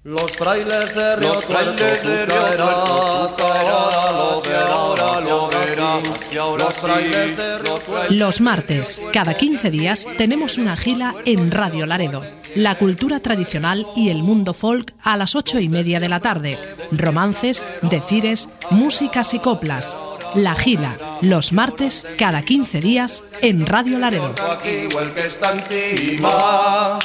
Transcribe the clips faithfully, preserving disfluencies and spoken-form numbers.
Los frailes de Río Tuerto, tú caerás, ahora lo verás, ahora lo verás, y ahora frailes de Río Tuerto. Los martes, cada quince días, tenemos una gila en Radio Laredo. La cultura tradicional y el mundo folk a las ocho y media de la tarde. Romances, decires, músicas y coplas. La gila, los martes, cada quince días, en Radio Laredo. Aquí o el que está encima.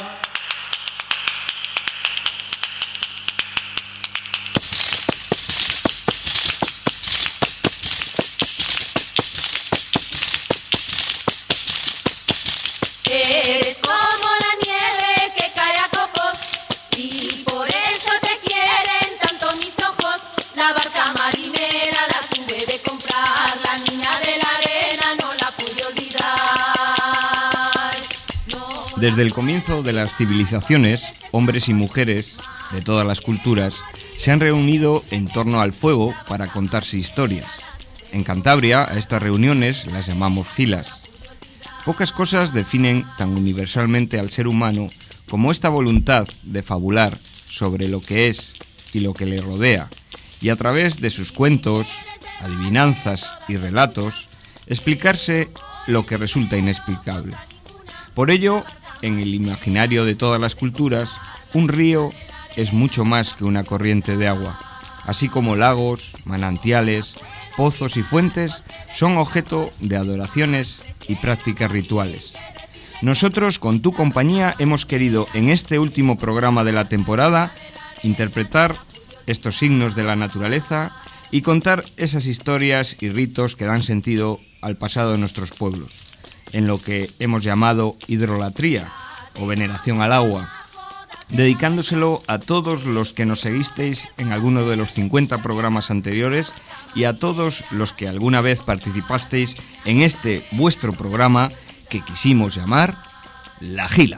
Eres como la nieve que cae a copos y por eso te quieren tanto mis ojos. La barca marinera la tuve de comprar, la niña de la arena no la pude olvidar. No. Desde el comienzo de las civilizaciones, hombres y mujeres de todas las culturas se han reunido en torno al fuego para contarse historias. En Cantabria, a estas reuniones las llamamos gilas. Pocas cosas definen tan universalmente al ser humano como esta voluntad de fabular sobre lo que es y lo que le rodea, y a través de sus cuentos, adivinanzas y relatos, explicarse lo que resulta inexplicable. Por ello, en el imaginario de todas las culturas, un río es mucho más que una corriente de agua, así como lagos, manantiales, pozos y fuentes son objeto de adoraciones y prácticas rituales. Nosotros, con tu compañía, hemos querido en este último programa de la temporada interpretar estos signos de la naturaleza y contar esas historias y ritos que dan sentido al pasado de nuestros pueblos, en lo que hemos llamado hidrolatría o veneración al agua, dedicándoselo a todos los que nos seguisteis en alguno de los cincuenta programas anteriores y a todos los que alguna vez participasteis en este vuestro programa que quisimos llamar La Gila.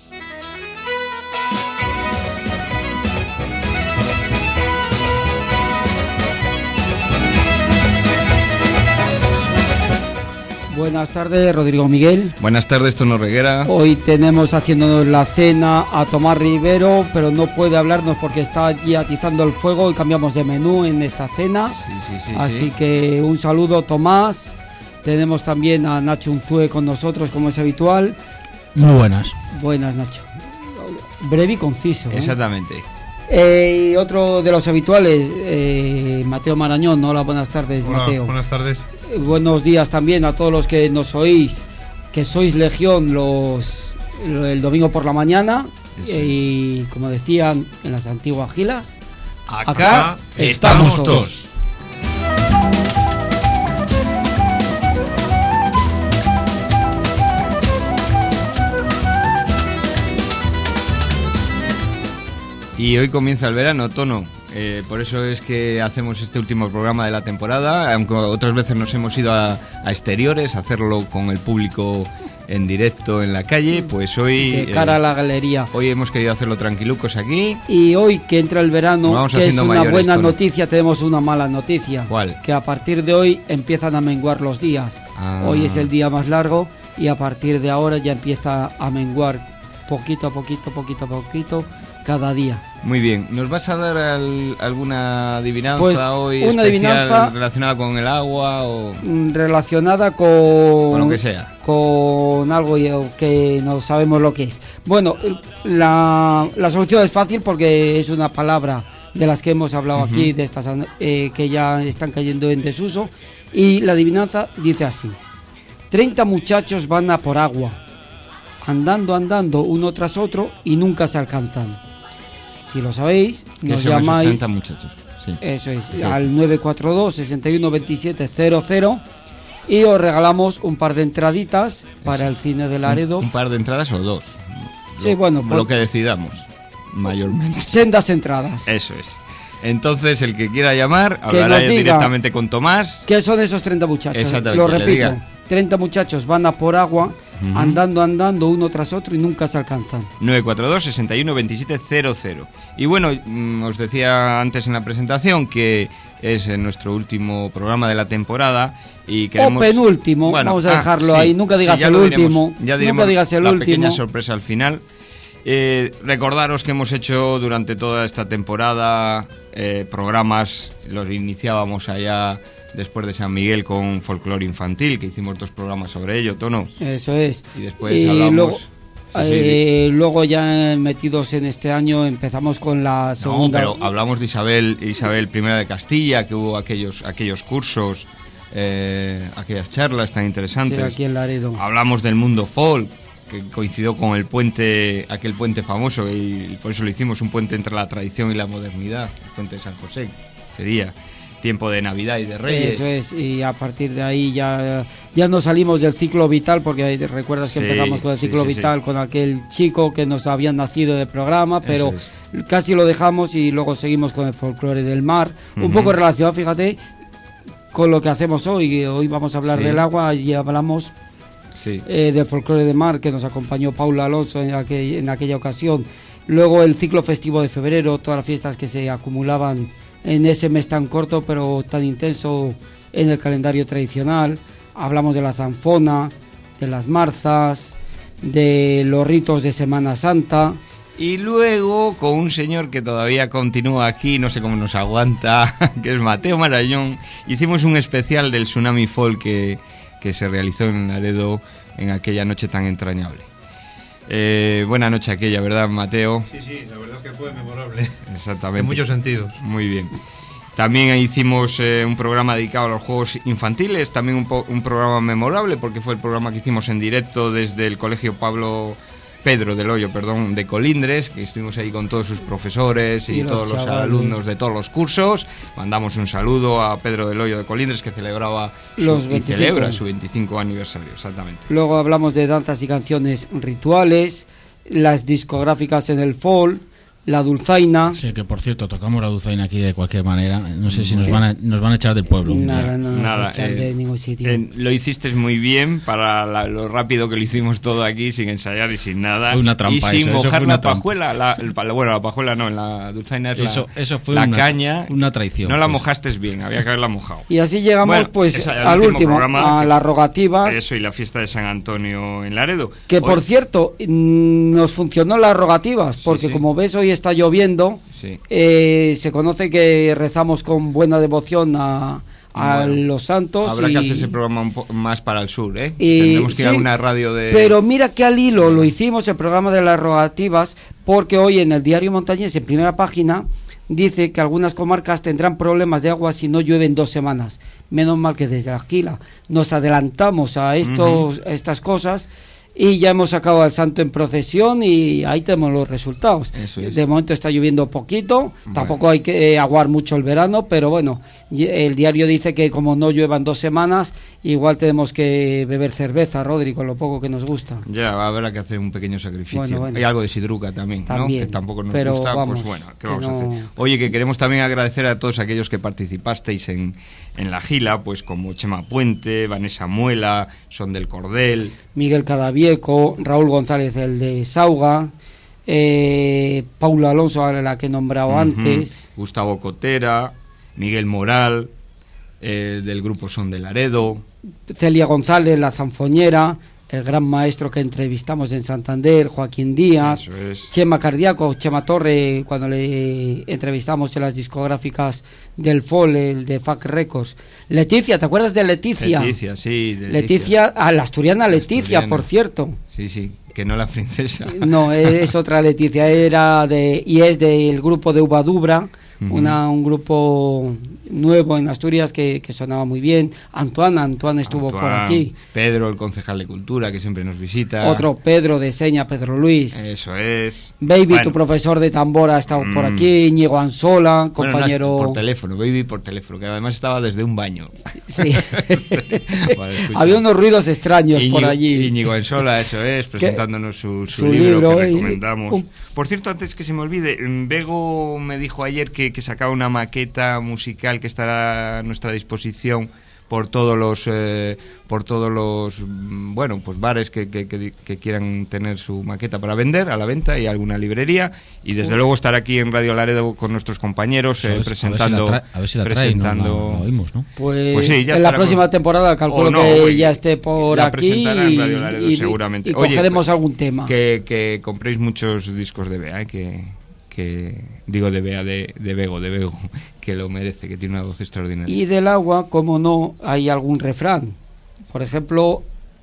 Buenas tardes, Rodrigo Miguel. Buenas tardes, Tono Reguera. Hoy tenemos haciéndonos la cena a Tomás Rivero, pero no puede hablarnos porque está allí atizando el fuego y cambiamos de menú en esta cena. Sí, sí, sí. Así sí. que un saludo, Tomás. Tenemos también a Nacho Unzue con nosotros, como es habitual. Muy buenas. Buenas, Nacho. Breve y conciso, ¿eh? Exactamente. Eh, y otro de los habituales, eh, Mateo Marañón. Hola, buenas tardes, Hola, Mateo. Buenas tardes. Buenos días también a todos los que nos oís, que sois legión los el domingo por la mañana. Sí. Y como decían en las antiguas gilas, Acá, acá estamos estamos todos. Y hoy comienza el verano, Tono. Eh, por eso es que hacemos este último programa de la temporada, aunque otras veces nos hemos ido a, a exteriores a hacerlo con el público en directo en la calle, pues hoy de cara eh, a la galería. Hoy hemos querido hacerlo tranquilucos aquí. Y hoy que entra el verano, Vamos que es haciendo una mayores, buena Tono. noticia, tenemos una mala noticia. ¿Cuál? Que a partir de hoy empiezan a menguar los días. Ah. Hoy es el día más largo y a partir de ahora ya empieza a menguar poquito a poquito, poquito a poquito, cada día. Muy bien, ¿nos vas a dar al, alguna adivinanza Pues, hoy una especial adivinanza relacionada con el agua o Mm, relacionada con con lo que sea? con algo que no sabemos lo que es. Bueno, la, la solución es fácil porque es una palabra de las que hemos hablado Uh-huh. aquí, de estas eh, que ya están cayendo en desuso, y la adivinanza dice así: treinta muchachos van a por agua, andando, andando uno tras otro y nunca se alcanzan. Si lo sabéis, ¿Qué nos son esos llamáis, treinta muchachos? Sí. eso es, Perfecto. al nueve cuatro dos, seis uno dos siete cero cero, y os regalamos un par de entraditas para el cine de Laredo. Un, un par de entradas o dos. Sí, Lo- bueno, lo pues- que decidamos, mayormente. Sendas entradas. Eso es. Entonces, el que quiera llamar, Que hablará nos diga directamente con Tomás. ¿Qué son esos treinta muchachos? Exactamente, Lo que le repito, diga. treinta muchachos van a por agua, Ujú. andando, andando uno tras otro y nunca se alcanzan. nueve cuatro dos, seis uno dos siete cero cero. Y bueno, mm, os decía antes en la presentación que es eh, nuestro último programa de la temporada y queremos... O penúltimo, Bueno, vamos a ah, dejarlo sí, ahí, nunca sí, digas ya el lo diremos, último, ya diremos nunca digas el la último. pequeña sorpresa al final. Eh, recordaros que hemos hecho durante toda esta temporada eh, programas, los iniciábamos allá después de San Miguel con folclore infantil, que hicimos dos programas sobre ello, Tono. Eso es. Y después y hablamos... Luego, sí, eh, sí. luego ya metidos en este año empezamos con la segunda... No, pero hablamos de Isabel, Isabel I de Castilla, que hubo aquellos, aquellos cursos, eh, aquellas charlas tan interesantes. Sí, aquí en Laredo. Hablamos del mundo folk, que coincidió con el puente, aquel puente famoso, y por eso lo hicimos, un puente entre la tradición y la modernidad, el puente de San José, sería tiempo de Navidad y de Reyes. Eso es, y a partir de ahí ya, ya nos salimos del ciclo vital, porque recuerdas que Sí, empezamos con el ciclo sí, sí, vital, sí. con aquel chico que nos había nacido en el programa, pero es. casi lo dejamos y luego seguimos con el folclore del mar, Uh-huh. un poco relacionado, fíjate, con lo que hacemos hoy. Hoy vamos a hablar Sí. del agua y hablamos Sí. eh, del folclore de mar, que nos acompañó Paula Alonso en, aquel, en aquella ocasión. Luego el ciclo festivo de febrero, todas las fiestas que se acumulaban en ese mes tan corto pero tan intenso en el calendario tradicional. Hablamos de la zanfona, de las marzas, de los ritos de Semana Santa. Y luego, con un señor que todavía continúa aquí, no sé cómo nos aguanta, que es Mateo Marañón, hicimos un especial del Tsunami Folk que, que se realizó en Laredo en aquella noche tan entrañable. Eh, buena noche aquella, ¿verdad, Mateo? Sí, sí, la verdad es que fue memorable. Exactamente. En muchos sentidos. Muy bien. También hicimos eh, un programa dedicado a los juegos infantiles, también un, po- un programa memorable, porque fue el programa que hicimos en directo desde el Colegio Pablo... Pedro del Hoyo, perdón, de Colindres, que estuvimos ahí con todos sus profesores y, Y los todos los chavales. alumnos de todos los cursos. Mandamos un saludo a Pedro del Hoyo de Colindres, que celebraba su, Los y veinticinco. celebra su veinticinco aniversario, exactamente. Luego hablamos de danzas y canciones rituales, las discográficas en el folk, la dulzaina. Sí, que por cierto, tocamos la dulzaina aquí de cualquier manera. No sé si nos van a, nos van a echar del pueblo. Nada, no nos Nada, echar eh, de ningún sitio. Eh, lo hiciste muy bien para la- lo rápido que lo hicimos todo aquí, sin ensayar y sin nada. Fue una trampa y sin eso, eso mojar fue una la trampa. pajuela. La, el pa- bueno, la pajuela no, en la dulzaina es la, Eso, eso fue la una, caña. una traición. No la fue. mojaste bien, había que haberla mojado. Y así llegamos Bueno, pues esa- el al último, programa, a que las fue- rogativas. Eso y la fiesta de San Antonio en Laredo. Que por Hoy- cierto, mm, nos funcionó las rogativas, porque sí. como ves hoy está lloviendo, Sí. eh, se conoce que rezamos con buena devoción a, a Bueno, los santos. Habrá y, que hacer ese programa un po- más para el sur, ¿eh? y- Tendremos que ir sí, a una radio de... Pero mira que al hilo lo hicimos, el programa de las rogativas, porque hoy en el Diario Montañés, en primera página, dice que algunas comarcas tendrán problemas de agua si no llueve en dos semanas. Menos mal que desde Aquila nos adelantamos a estos, a estas cosas y ya hemos sacado al santo en procesión y ahí tenemos los resultados. Eso es. De momento está lloviendo poquito, Bueno. tampoco hay que eh, aguar mucho el verano, pero bueno, y- el diario dice que como no lluevan dos semanas, igual tenemos que beber cerveza, Rodri, con lo poco que nos gusta. Ya, habrá que hacer un pequeño sacrificio. Bueno, bueno. Hay algo de sidruca también, También, ¿no? Que tampoco nos pero gusta, vamos, pues bueno, ¿qué que vamos a no- hacer? Oye, que queremos también agradecer a todos aquellos que participasteis en, en la gila, pues como Chema Puente, Vanessa Muela, Son del Cordel... Miguel Cadavieco, Raúl González, el de Sauga, eh, Paula Alonso, a la que he nombrado Ujú. antes, Gustavo Cotera, Miguel Moral, eh, del grupo Son de Laredo... Celia González, la zanfoñera, el gran maestro que entrevistamos en Santander, Joaquín Díaz, Eso es. Chema Cardíaco, Chema Torre, cuando le entrevistamos en las discográficas del F O L, el de F A C Records. Leticia, ¿te acuerdas de Leticia? Leticia, sí. de Leticia, a la asturiana La Leticia, asturiana. por cierto. Sí, sí, que no la princesa. No, es otra Leticia, era de y es del grupo de Ubadubra, Ujú. una un grupo nuevo en Asturias que, que sonaba muy bien. Antoine, Antoine estuvo por Antoine, aquí. Pedro, el concejal de Cultura, que siempre nos visita. Otro Pedro de Seña, Pedro Luis. Eso es. Baby, Bueno, tu profesor de tambor ha estado por Mm. aquí. Íñigo Ansola, bueno, compañero. no, por teléfono, Baby por teléfono, que además estaba desde un baño. Sí. Vale, escucha. Había unos ruidos extraños por Íñigo- allí. Íñigo Ansola, eso es, presentándonos su, su su libro, libro que y- recomendamos. un- Por cierto, antes que se me olvide, mm, Bego me dijo ayer que, que sacaba una maqueta musical que estará a nuestra disposición por todos los eh, por todos los bueno pues bares que, que, que, que quieran tener su maqueta para vender a la venta y alguna librería, y desde uh. luego estar aquí en Radio Laredo con nuestros compañeros eh, presentando a ver si la trae, presentando no, no, no oímos, ¿no? Pues, pues sí, ya en la próxima con... temporada calculo no, que pues, ya esté por aquí y, Radio Laredo, y, seguramente. y cogeremos Oye, algún tema que, que compréis muchos discos de Bea, ¿eh? que que digo de Bea, de, de Bego, de Bego, que lo merece, que tiene una voz extraordinaria. Y del agua, como no, hay algún refrán. Por ejemplo,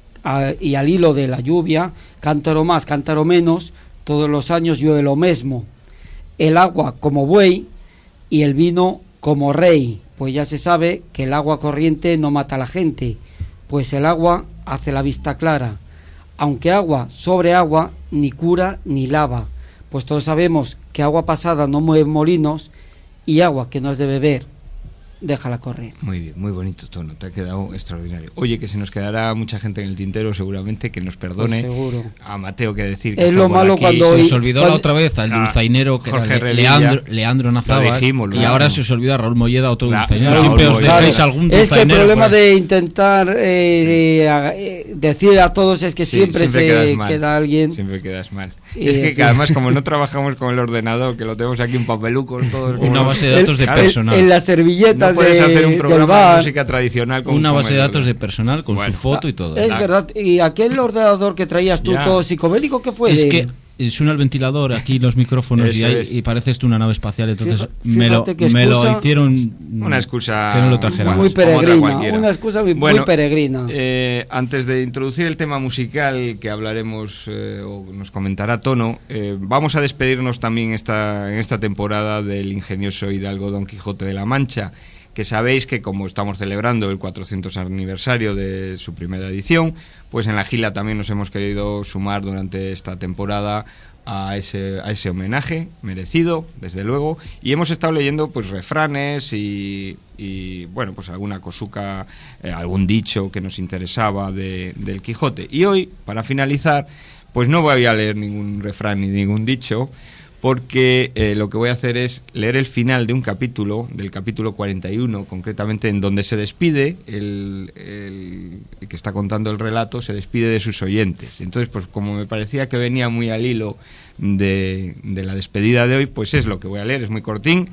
a, y al hilo de la lluvia, cántaro más, cántaro menos, todos los años llueve lo mismo. El agua como buey y el vino como rey. Pues ya se sabe que el agua corriente no mata a la gente, pues el agua hace la vista clara. Aunque agua sobre agua, ni cura ni lava. Pues todos sabemos que agua pasada no mueve molinos y agua que no es de beber, déjala correr. Muy bien, muy bonito tono, te ha quedado extraordinario. Oye, que se nos quedará mucha gente en el tintero seguramente, que nos perdone. Pues seguro. A Mateo que decir que es lo malo aquí. cuando... Se os olvidó cuando... la otra vez al dulzainero que Jorge era Le, Relilla, Leandro, Leandro Nazábal, dijimos, y claro. ahora se os olvida Raúl Molleda, otro La, dulzainero. Raúl Siempre os Molleda. dejáis algún dulzainero. Es que el problema por... de intentar eh, eh, decir a todos es que Sí, siempre, siempre se mal, queda alguien... Siempre quedas mal. Y es que, en que además como no trabajamos con el ordenador, que lo tenemos aquí en papelucos todos, como Una base de datos de claro, personal. En las servilletas no puedes de, hacer un del programa de bar. música tradicional con, Una con base de el datos de ordenador. personal con Bueno. su foto y todo. Es La- verdad, y aquel ordenador que traías tú Ya. todo psicodélico, ¿qué fue? Es de- que eh, suena el ventilador, aquí los micrófonos Eso y, hay, es. y parece esto una nave espacial, entonces Fija- me, lo, fíjate qué me lo excusa- hicieron Una excusa que no lo trajéramos. muy como otra peregrina, cualquiera. una excusa muy, Bueno, muy peregrina. Eh, antes de introducir el tema musical que hablaremos eh, o nos comentará Tono, eh, vamos a despedirnos también esta, en esta temporada del ingenioso hidalgo Don Quijote de la Mancha, que sabéis que como estamos celebrando el cuatrocientos aniversario de su primera edición, pues en la Gila también nos hemos querido sumar durante esta temporada a ese, a ese homenaje merecido, desde luego, y hemos estado leyendo pues refranes y, y bueno, pues alguna cosuca, eh, algún dicho que nos interesaba de, del Quijote. Y hoy, para finalizar, pues no voy a leer ningún refrán ni ningún dicho, porque eh, lo que voy a hacer es leer el final de un capítulo, del capítulo cuarenta y uno, concretamente, en donde se despide, el, el, el que está contando el relato, se despide de sus oyentes. Entonces, pues como me parecía que venía muy al hilo de, de la despedida de hoy, pues es lo que voy a leer, es muy cortín,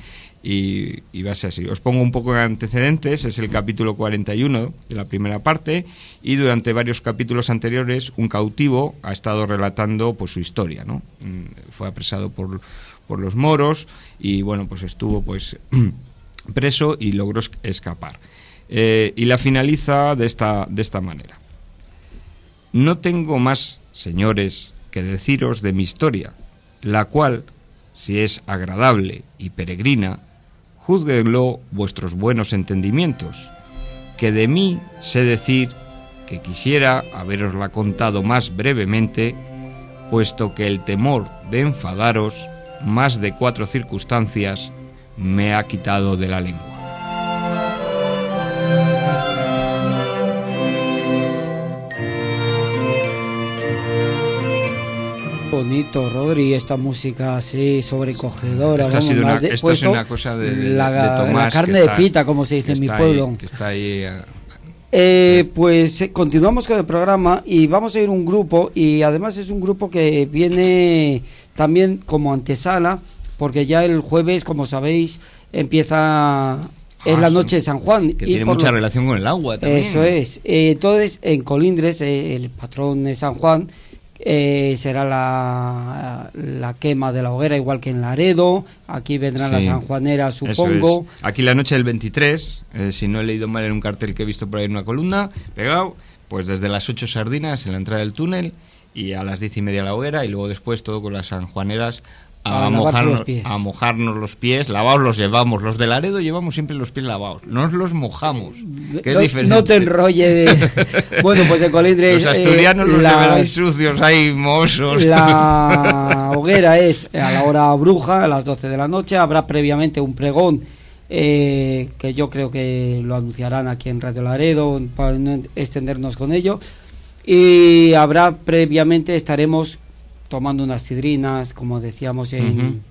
y, y va a ser así. Os pongo un poco de antecedentes. Es el capítulo cuarenta y uno de la primera parte, y durante varios capítulos anteriores un cautivo ha estado relatando pues su historia, ¿no? Fue apresado por, por los moros y bueno, pues estuvo pues preso y logró escapar. Eh, y la finaliza de esta, de esta manera: no tengo más, señores, que deciros de mi historia, la cual, si es agradable y peregrina, júzguenlo vuestros buenos entendimientos, que de mí sé decir que quisiera haberosla contado más brevemente, puesto que el temor de enfadaros más de cuatro circunstancias me ha quitado de la lengua. Bonito, Rodri, esta música así sobrecogedora. Esto ha sido una, esto es una cosa de, de, la, de Tomás, la carne que está, de pita, como se dice en mi pueblo. Ahí, que está ahí, uh, eh, pues eh, continuamos con el programa y vamos a ir un grupo, y además es un grupo que viene también como antesala, porque ya el jueves, como sabéis, empieza... Es ah, la noche de San Juan. Que y tiene mucha lo, relación con el agua también. Eso es. Eh, entonces, en Colindres, eh, el patrón de San Juan, eh, será la, la quema de la hoguera, igual que en Laredo. Aquí vendrán sí, las sanjuaneras, supongo. Es. Aquí la noche del veintitrés, eh, si no he leído mal en un cartel que he visto por ahí en una columna, pegado, pues desde las ocho sardinas en la entrada del túnel, y a las diez y media la hoguera, y luego después todo con las sanjuaneras. A, a, mojarnos, a mojarnos los pies, lavados los llevamos, los de Laredo llevamos siempre los pies lavados, nos los mojamos, que no, es diferente. No te enrolles. Bueno, pues en Colindres los asturianos eh, los las, llevarán sucios ahí, mozos. La hoguera es a la hora bruja, a las doce de la noche. Habrá previamente un pregón eh, que yo creo que lo anunciarán aquí en Radio Laredo para no extendernos con ello, y habrá previamente, estaremos tomando unas sidrinas, como decíamos, en, uh-huh.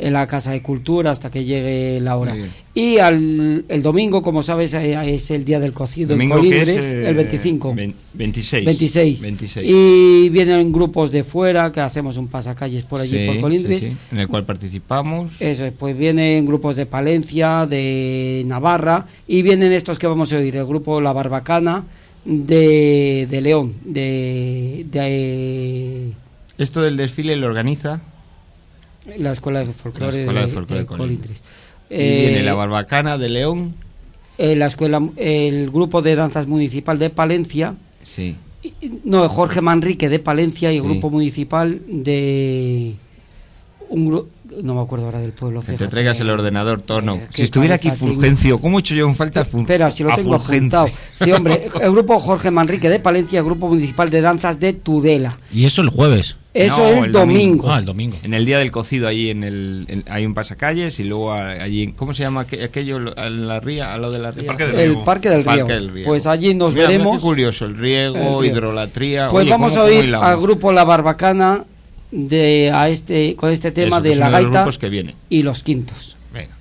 en la Casa de Cultura hasta que llegue la hora. Y al, el domingo, como sabes, es el día del cocido domingo en Colindres, es, eh, el veinticinco. veintiséis. veintiséis. veintiséis. Y vienen grupos de fuera, que hacemos un pasacalles por allí, Sí, por Colindres. sí, sí, en el cual participamos. Eso es, pues vienen grupos de Palencia, de Navarra, y vienen estos que vamos a oír, el grupo La Barbacana de, de León, de, de... Esto del desfile lo organiza la Escuela de Folclore, la escuela de, de, folclore de de Colindres. Y Eh, viene la Barbacana de León. eh, la escuela, el grupo de danzas municipal de Palencia, Sí. y- no, Jorge Manrique de Palencia y el Sí. grupo municipal de un gru- no me acuerdo ahora del pueblo. Que te fíjate. traigas el ordenador, Tono. Eh, Si qué estuviera aquí cabeza tengo. Fulgencio, ¿cómo he hecho yo en falta Ful- Espera, si lo a tengo Fulgencio? apuntado. Sí, hombre, el grupo Jorge Manrique de Palencia, el grupo municipal de danzas de Tudela. Y eso el jueves. Eso No, es el domingo. domingo. Ah, el domingo. En el día del cocido, allí en el, en- hay un pasacalles y luego a- allí, en- ¿cómo se llama aqu- aquello? lo- En la ría, a lo de la ría. Parque del El Riego. Parque del Parque Río. del Riego. Pues allí nos Mira, mira veremos. qué curioso, el riego, El riego. hidrolatría. Pues Oye, vamos ¿cómo- a cómo oír hilamos? al grupo La Barbacana de a este con este tema Eso, que de es la uno de los gaita grupos que viene. y los quintos. Venga.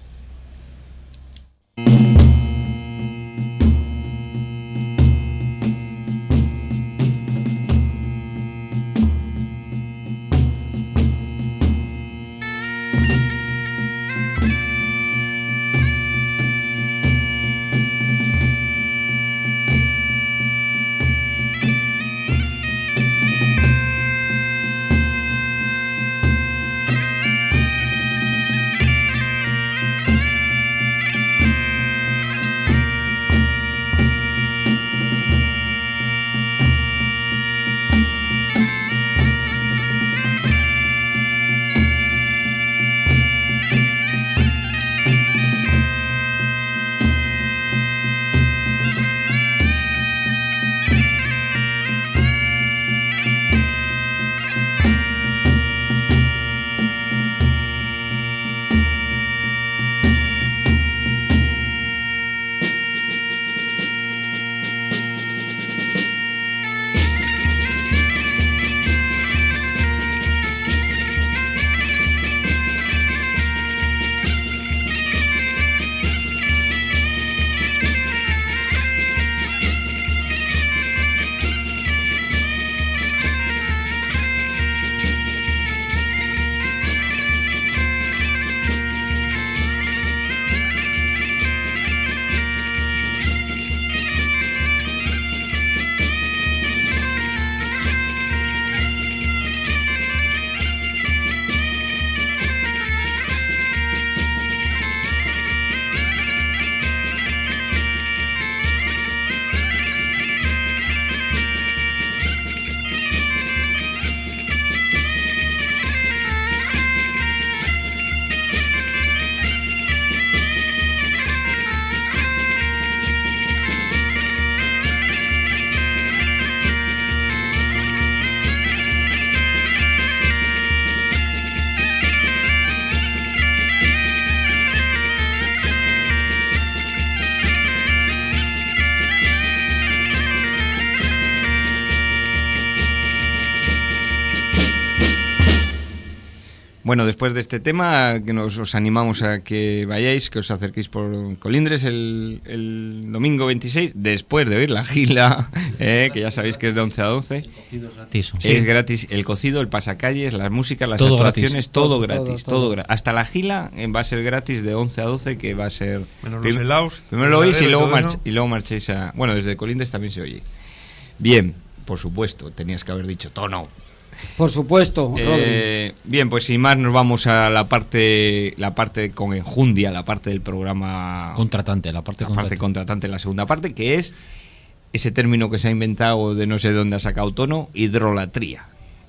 Bueno, después de este tema, que nos os animamos a que vayáis, que os acerquéis por Colindres el, el domingo veintiséis, después de oír la gila, eh, que ya sabéis que es de once a doce. Gratis. Es gratis el cocido, el pasacalles, las músicas, las Todo actuaciones, gratis. todo, Todo, gratis, todo, todo, todo. gra- hasta la gila eh, va a ser gratis de once a doce, que va a ser... Menos prim- los helados. Primero lo oís y el luego, heladero y march- todo eso. y luego marchéis a... Bueno, desde Colindres también se oye. Bien, por supuesto, tenías que haber dicho tono. Por supuesto, Rodri. Eh, bien, pues sin más nos vamos a la parte la parte con enjundia, la parte del programa Contratante, la parte la parte contratante. contratante, la segunda parte, que es ese término que se ha inventado de no sé dónde ha sacado Tono, hidrolatría.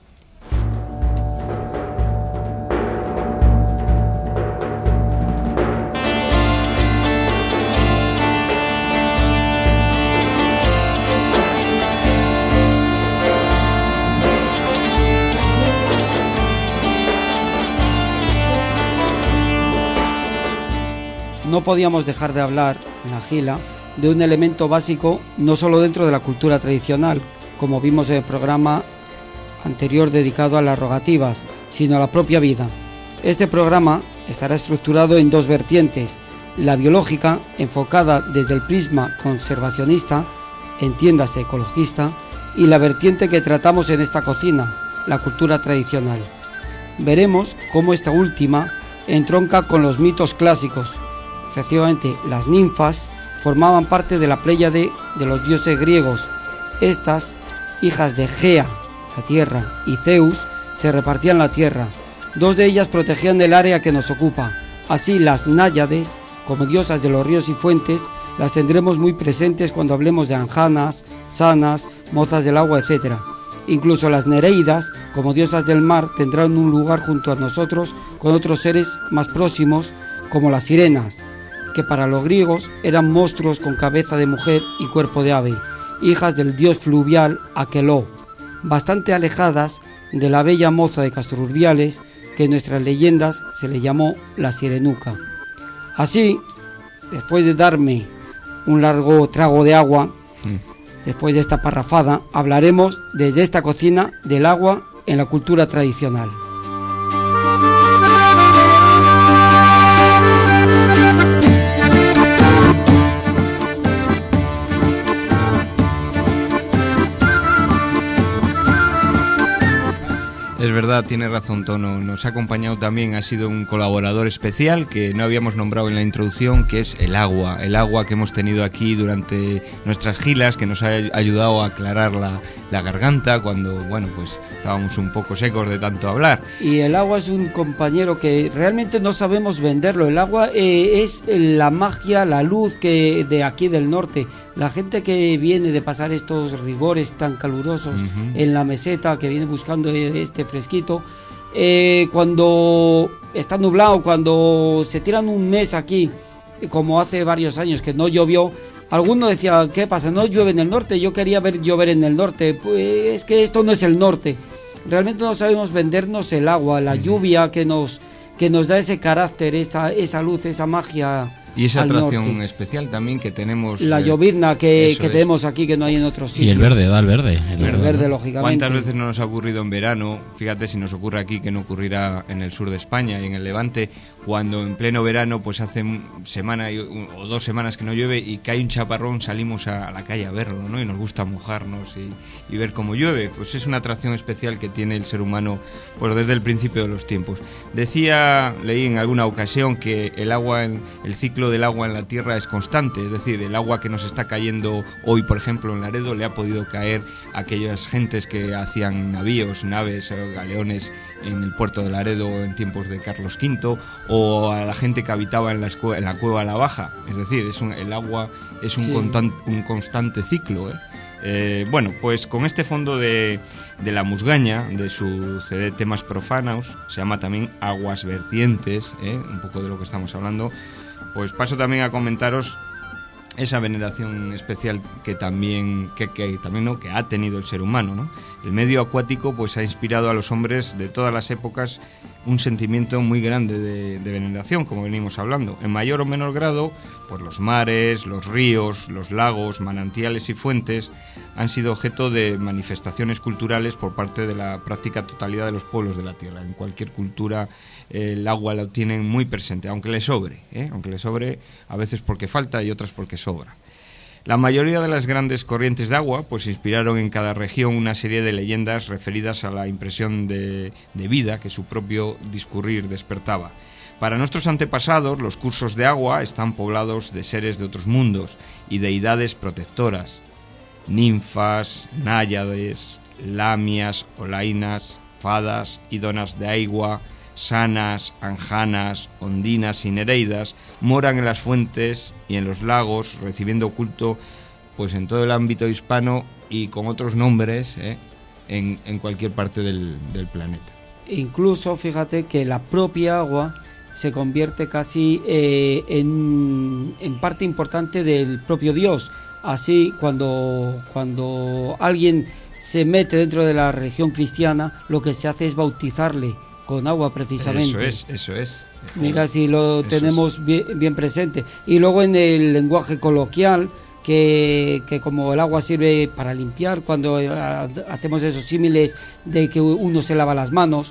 No podíamos dejar de hablar en la gila de un elemento básico no solo dentro de la cultura tradicional, como vimos en el programa anterior dedicado a las rogativas, sino a la propia vida. Este programa estará estructurado en dos vertientes: la biológica, enfocada desde el prisma conservacionista, entiéndase ecologista, y la vertiente que tratamos en esta cocina, la cultura tradicional. Veremos cómo esta última entronca con los mitos clásicos. Efectivamente, las ninfas formaban parte de la pléyade de los dioses griegos. Estas, hijas de Gea, la tierra, y Zeus, se repartían la tierra. Dos de ellas protegían el área que nos ocupa. Así, las náyades, como diosas de los ríos y fuentes, las tendremos muy presentes cuando hablemos de anjanas, sanas, mozas del agua, etcétera. Incluso las nereidas, como diosas del mar, tendrán un lugar junto a nosotros con otros seres más próximos, como las sirenas, que para los griegos eran monstruos con cabeza de mujer y cuerpo de ave, hijas del dios fluvial Aqueloo, bastante alejadas de la bella moza de Castrurdiales, que en nuestras leyendas se le llamó la Sirenuca. Así, después de darme un largo trago de agua, mm. después de esta parrafada, hablaremos desde esta cocina del agua en la cultura tradicional. Es verdad, tiene razón Tono, nos ha acompañado también, ha sido un colaborador especial que no habíamos nombrado en la introducción, que es el agua, el agua que hemos tenido aquí durante nuestras giras, que nos ha ayudado a aclarar la, la garganta cuando, bueno, pues estábamos un poco secos de tanto hablar. Y el agua es un compañero que realmente no sabemos venderlo, el agua eh, es la magia, la luz que de aquí del norte. La gente que viene de pasar estos rigores tan calurosos uh-huh. en la meseta, que viene buscando este fresquito, eh, cuando está nublado, cuando se tiran un mes aquí, como hace varios años que no llovió, alguno decía, ¿qué pasa? ¿No llueve en el norte? Yo quería ver llover en el norte. Pues es que esto no es el norte. Realmente no sabemos vendernos el agua, la uh-huh. lluvia que nos, que nos da ese carácter, esa, esa luz, esa magia. Y esa atracción norte. Especial también que tenemos... La eh, llovizna que, que tenemos aquí, que no hay en otros sitios. Y el verde, da el verde. El, el verde, verde, lógicamente. ¿Cuántas veces no nos ha ocurrido en verano? Fíjate si nos ocurre aquí, que no ocurrirá en el sur de España y en el Levante, cuando en pleno verano, pues hace semana o dos semanas que no llueve y cae un chaparrón, salimos a la calle a verlo, ¿no? Y nos gusta mojarnos y, y ver cómo llueve. Pues es una atracción especial que tiene el ser humano pues desde el principio de los tiempos. Decía, leí en alguna ocasión que el agua, en, el ciclo del agua en la tierra es constante, es decir, el agua que nos está cayendo hoy, por ejemplo, en Laredo, le ha podido caer a aquellas gentes que hacían navíos, naves, galeones en el puerto de Laredo en tiempos de Carlos quinto, o a la gente que habitaba en la, escue- en la cueva La Baja, es decir, es un, el agua es un, sí. constan- un constante ciclo, ¿eh? Eh, bueno, pues con este fondo de, de La Musgaña, de su C D Temas Profanos, se llama también Aguas Vertientes, ¿eh? Un poco de lo que estamos hablando. Pues paso también a comentaros esa veneración especial que también que, que también no que ha tenido el ser humano, ¿no? El medio acuático pues ha inspirado a los hombres de todas las épocas un sentimiento muy grande de, de veneración, como venimos hablando, en mayor o menor grado, pues los mares, los ríos, los lagos, manantiales y fuentes han sido objeto de manifestaciones culturales por parte de la práctica totalidad de los pueblos de la tierra. En cualquier cultura eh, el agua la tienen muy presente, aunque le sobre, ¿eh? aunque le sobre a veces porque falta y otras porque sobra. La mayoría de las grandes corrientes de agua pues inspiraron en cada región una serie de leyendas referidas a la impresión de, de vida que su propio discurrir despertaba. Para nuestros antepasados, los cursos de agua están poblados de seres de otros mundos y deidades protectoras, ninfas, náyades, lamias, olainas, fadas y donas de agua, sanas, anjanas, ondinas y nereidas moran en las fuentes y en los lagos, recibiendo culto pues en todo el ámbito hispano y con otros nombres ¿eh? en, en cualquier parte del, del planeta. Incluso fíjate que la propia agua se convierte casi eh, en, en parte importante del propio Dios. Así, cuando, cuando alguien se mete dentro de la religión cristiana, lo que se hace es bautizarle con agua precisamente. Eso es, eso es. Mira si lo eso tenemos es. bien, bien presente. Y luego en el lenguaje coloquial, que, que como el agua sirve para limpiar, cuando hacemos esos símiles de que uno se lava las manos,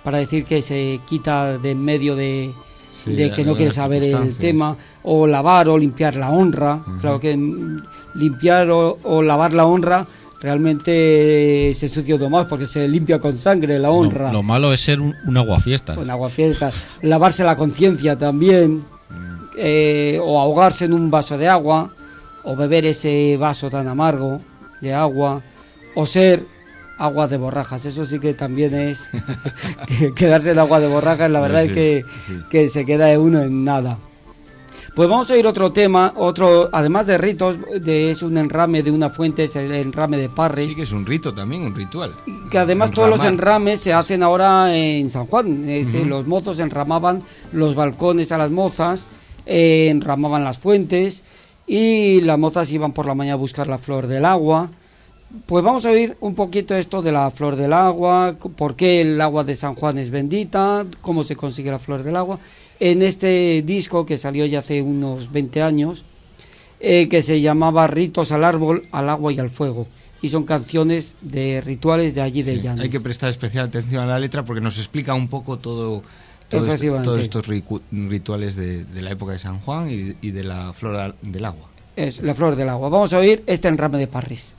para decir que se quita de en medio de, Sí, de que no de quiere las saber el circunstancias. tema, o lavar o limpiar la honra. Ujú. Claro que mm, limpiar o, o lavar la honra realmente se ensucia de más porque se limpia con sangre la honra. Lo, lo malo es ser un, un aguafiestas. Con aguafiestas, lavarse la conciencia también, eh, o ahogarse en un vaso de agua, o beber ese vaso tan amargo de agua, o ser agua de borrajas. Eso sí que también es que quedarse en agua de borrajas, la verdad Sí, es que, sí. que se queda uno en nada. Pues vamos a oír otro tema, otro, además de ritos, de, es un enrame de una fuente, es el enrame de Parres. Sí, que es un rito también, un ritual. Que además todos los Enramar. enrames se hacen ahora en San Juan. Es, Ujú. Los mozos enramaban los balcones a las mozas, eh, enramaban las fuentes y las mozas iban por la mañana a buscar la flor del agua. Pues vamos a oír un poquito esto de la flor del agua, por qué el agua de San Juan es bendita, cómo se consigue la flor del agua, en este disco que salió ya hace unos veinte años, eh, que se llamaba Ritos al árbol, al agua y al fuego. Y son canciones de rituales de allí de Sí, Llanes. hay que prestar especial atención a la letra porque nos explica un poco todo, todo este- Efectivamente. todos estos ricu- rituales de, de la época de San Juan y, y de la flor del agua. Es la flor del agua. Vamos a oír este enrame de Parres.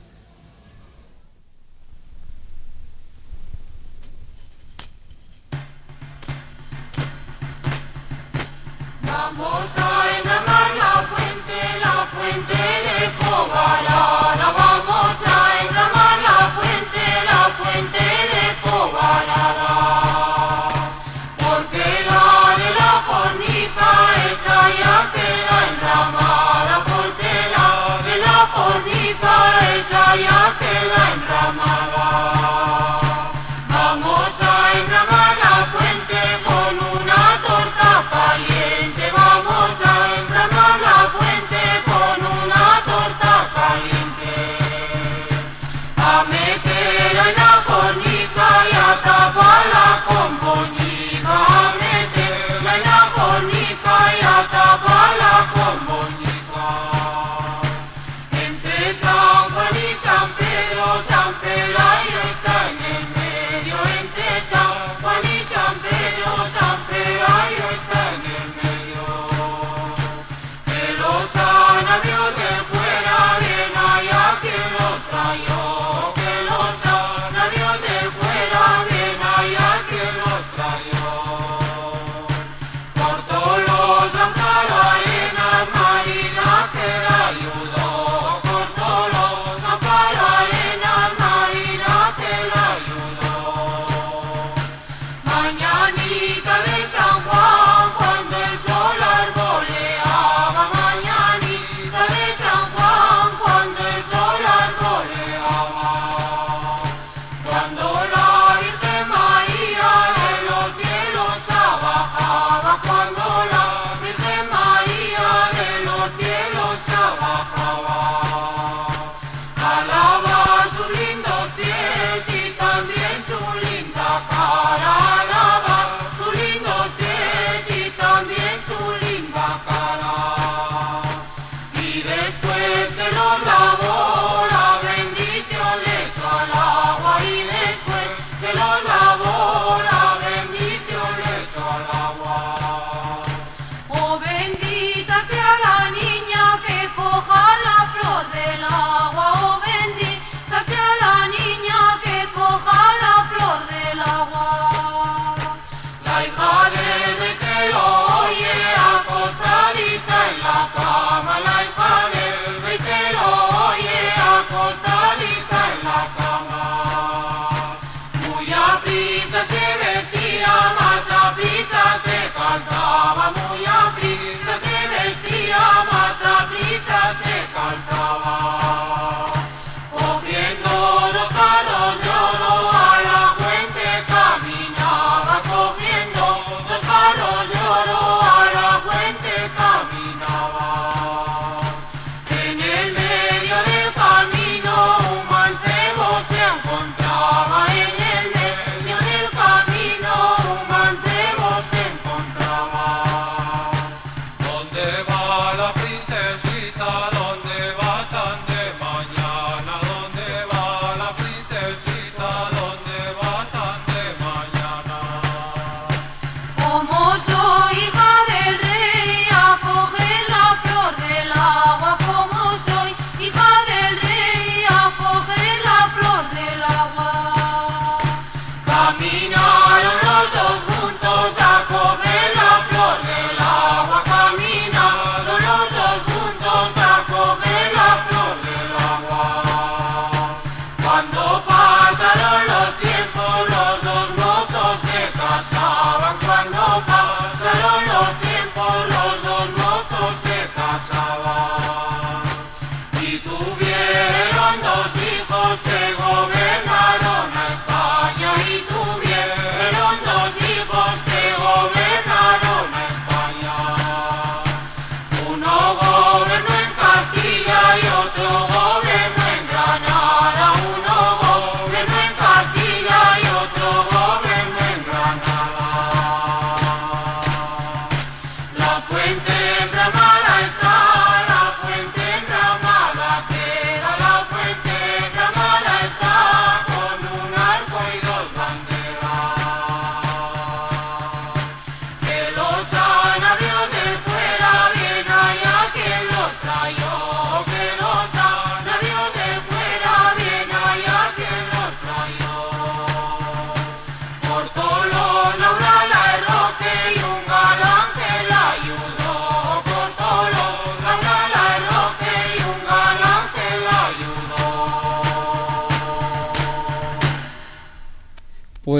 Vamos a enramar la fuente, la fuente de Covarada. Vamos a enramar la fuente, la fuente de Covarada. Porque la de la fornica, esa ya queda enramada. Porque la de la fornica, esa ya queda enramada. Vamos a enramar la fuente con una torta caliente. Vamos a enramar la fuente con una torta caliente. A meterla en la fornica y a taparla con boñiga. A meterla en la fornica y a taparla con boñiga. Entre San Juan y San Pedro, San Pelayo está en el medio. Entre San Juan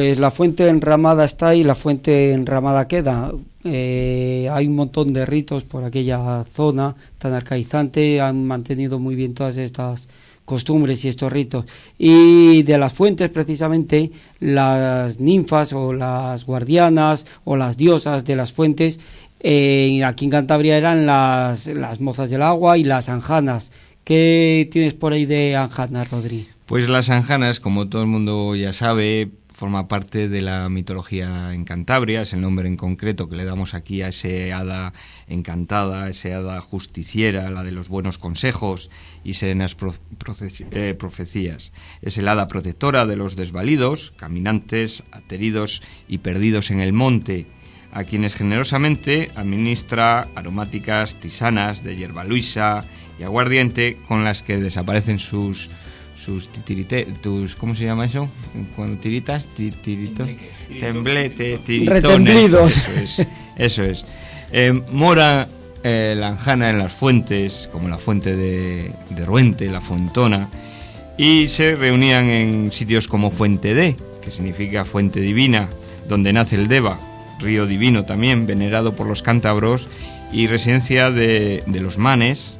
Pues la fuente enramada está y la fuente enramada queda. Eh, hay un montón de ritos por aquella zona tan arcaizante, han mantenido muy bien todas estas costumbres y estos ritos. Y de las fuentes, precisamente, las ninfas o las guardianas o las diosas de las fuentes, eh, aquí en Cantabria eran las, las mozas del agua y las anjanas. ¿Qué tienes por ahí de anjanas, Rodri? Pues las anjanas, como todo el mundo ya sabe, forma parte de la mitología en Cantabria, es el nombre en concreto que le damos aquí a ese hada encantada, ese hada justiciera, la de los buenos consejos y serenas pro- proce- eh, profecías. Es el hada protectora de los desvalidos, caminantes, ateridos y perdidos en el monte, a quienes generosamente administra aromáticas tisanas de hierba luisa y aguardiente con las que desaparecen sus sus titirite, tus, ¿cómo se llama eso? Cuando tiritas, titiritos, tembletes, tiritones. Retemblidos. Eso es. Eso es. Eh, mora eh, la anjana en las fuentes, como la fuente de, de Ruente, la Fuentona, y se reunían en sitios como Fuente de, que significa fuente divina, donde nace el Deva, río divino también, venerado por los cántabros, y residencia de, de los manes.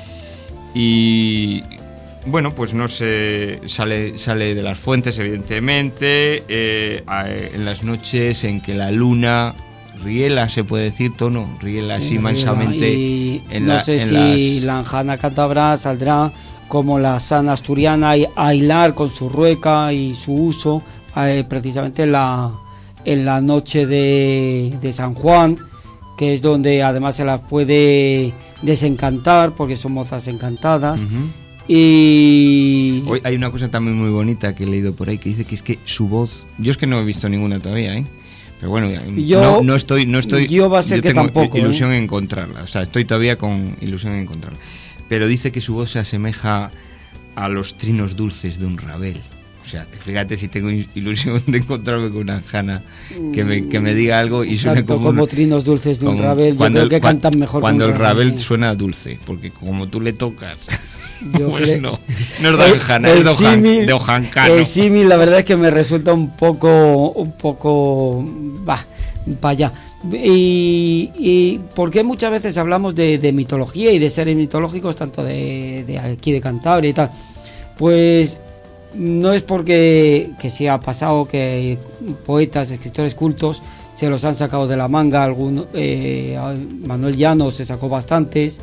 Y bueno, pues no se sale sale de las fuentes, evidentemente, eh, en las noches en que la luna riela, se puede decir, tono, riela Sí, así mansamente. Y en no la, sé en si las... la anjana cántabra saldrá como la sana asturiana a hilar con su rueca y su uso, eh, precisamente en la, en la noche de, de San Juan, que es donde además se las puede desencantar porque son mozas encantadas. Uh-huh. Y hoy hay una cosa también muy bonita que he leído por ahí que dice que es que su voz, yo es que no he visto ninguna todavía, ¿eh? Pero bueno, yo, no, no estoy, no estoy. Yo va a ser yo que tengo tampoco. Ilusión ¿eh? en encontrarla, o sea, estoy todavía con ilusión en encontrarla. Pero dice que su voz se asemeja a los trinos dulces de un rabel. O sea, fíjate si tengo ilusión de encontrarme con una anjana que me, que me diga algo y suene Tanto como, como un, trinos dulces de un como rabel. Yo creo el, que cantan mejor. Cuando el rabel rabel suena dulce, porque como tú le tocas. Yo pues creo... no, no es de anjana, es de, ojan, de ojancano. El símil, la verdad es que me resulta un poco, un poco, bah, para allá. Y, y porque muchas veces hablamos de, de mitología y de seres mitológicos, tanto de, de aquí de Cantabria y tal, pues no es porque que se ha pasado que poetas, escritores cultos se los han sacado de la manga. Algún, eh, Manuel Llanos se sacó bastantes,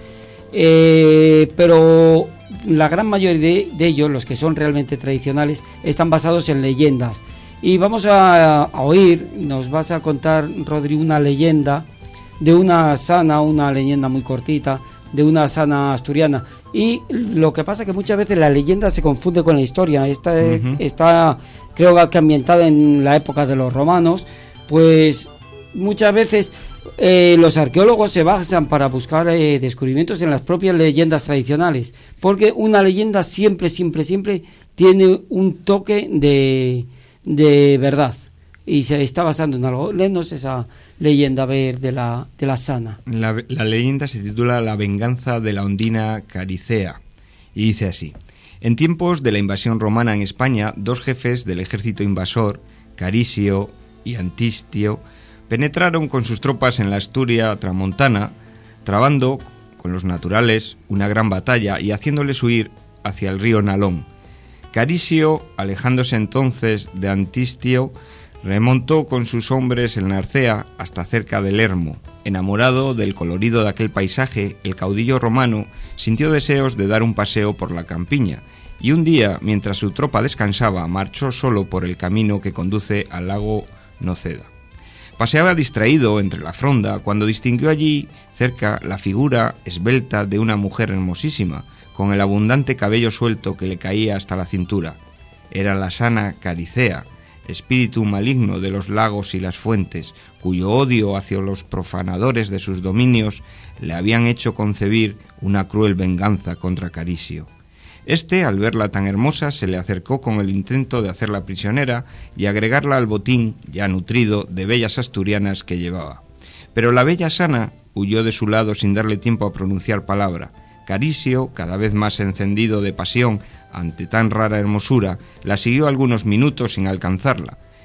eh, pero la gran mayoría de, de ellos, los que son realmente tradicionales, están basados en leyendas. Y vamos a, a oír, nos vas a contar, Rodri, una leyenda de una sana, una leyenda muy cortita, de una sana asturiana. Y lo que pasa es que muchas veces la leyenda se confunde con la historia. Esta uh-huh. está, creo que ambientada en la época de los romanos, pues muchas veces eh, los arqueólogos se basan para buscar eh, descubrimientos en las propias leyendas tradicionales, porque una leyenda siempre, siempre, siempre tiene un toque de, de verdad y se está basando en algo. Léenos esa leyenda, a ver, de la, de la sana. La, la leyenda se titula La venganza de la ondina Caricea y dice así: en tiempos de la invasión romana en España, dos jefes del ejército invasor, Carisio y Antistio, penetraron con sus tropas en la Asturia tramontana, trabando con los naturales una gran batalla y haciéndoles huir hacia el río Nalón. Carisio, alejándose entonces de Antistio, remontó con sus hombres el Narcea hasta cerca del Hermo. Enamorado del colorido de aquel paisaje, el caudillo romano sintió deseos de dar un paseo por la campiña, y un día, mientras su tropa descansaba, marchó solo por el camino que conduce al lago Noceda. Paseaba distraído entre la fronda cuando distinguió allí cerca la figura esbelta de una mujer hermosísima, con el abundante cabello suelto que le caía hasta la cintura. Era la sana Caricea, espíritu maligno de los lagos y las fuentes, cuyo odio hacia los profanadores de sus dominios le habían hecho concebir una cruel venganza contra Carisio. Este, al verla tan hermosa, se le acercó con el intento de hacerla prisionera y agregarla al botín, ya nutrido, de bellas asturianas que llevaba. Pero la bella sana huyó de su lado sin darle tiempo a pronunciar palabra. Carisio, cada vez más encendido de pasión ante tan rara hermosura, la siguió algunos minutos sin alcanzarla,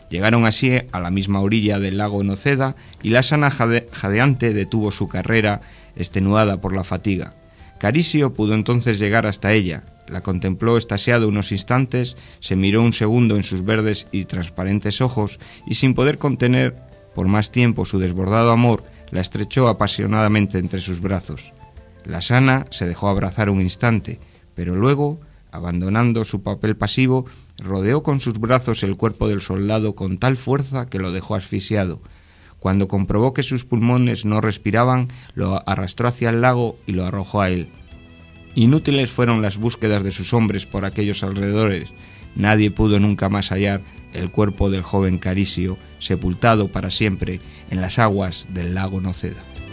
Llegaron así a la misma orilla del lago Noceda y la sana jade- jadeante detuvo su carrera, extenuada por la fatiga. Carisio pudo entonces llegar hasta ella. La contempló extasiado unos instantes, se miró un segundo en sus verdes y transparentes ojos y, sin poder contener por más tiempo su desbordado amor, la estrechó apasionadamente entre sus brazos. La sana se dejó abrazar un instante, pero luego, abandonando su papel pasivo, rodeó con sus brazos el cuerpo del soldado con tal fuerza que lo dejó asfixiado. Cuando comprobó que sus pulmones no respiraban, lo arrastró hacia el lago y lo arrojó a él. Inútiles fueron las búsquedas de sus hombres por aquellos alrededores. Nadie pudo nunca más hallar el cuerpo del joven Carisio, sepultado para siempre en las aguas del lago Noceda.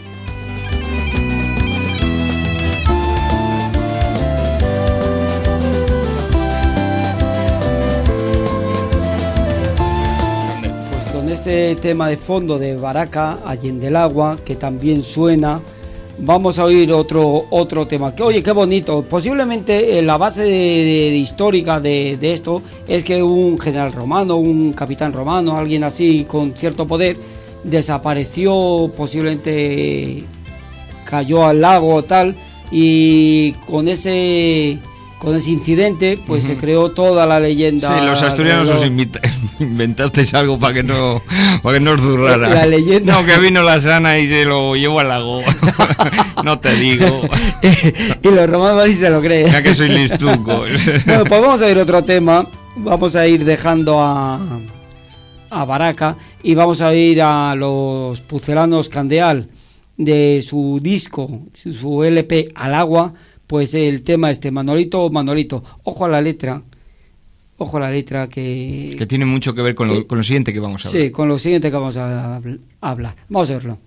Pues con este tema de fondo de Baraca, Allende el Agua, que también suena, vamos a oír otro otro tema. Que oye, qué bonito. Posiblemente eh, la base de, de, de histórica de, de esto es que un general romano, un capitán romano, alguien así con cierto poder, desapareció, posiblemente cayó al lago o tal, y con ese con ese incidente pues uh-huh. se creó toda la leyenda. Sí, los asturianos os invita- inventasteis algo para que no para que no os zurrara. La leyenda. No, que vino la sana y se lo llevó al lago. No te digo. Y los romanos así se lo creen. Ya que soy listuco. Bueno, pues vamos a ir a otro tema. Vamos a ir dejando a a Baraca y vamos a ir a los Pucelanos Candeal, de su disco, su L P Al Agua, pues el tema este, Manolito, Manolito, ojo a la letra, ojo a la letra que... Que tiene mucho que ver con, que, lo, con lo siguiente que vamos a hablar. Sí, con lo siguiente que vamos a, a hablar. Vamos a verlo.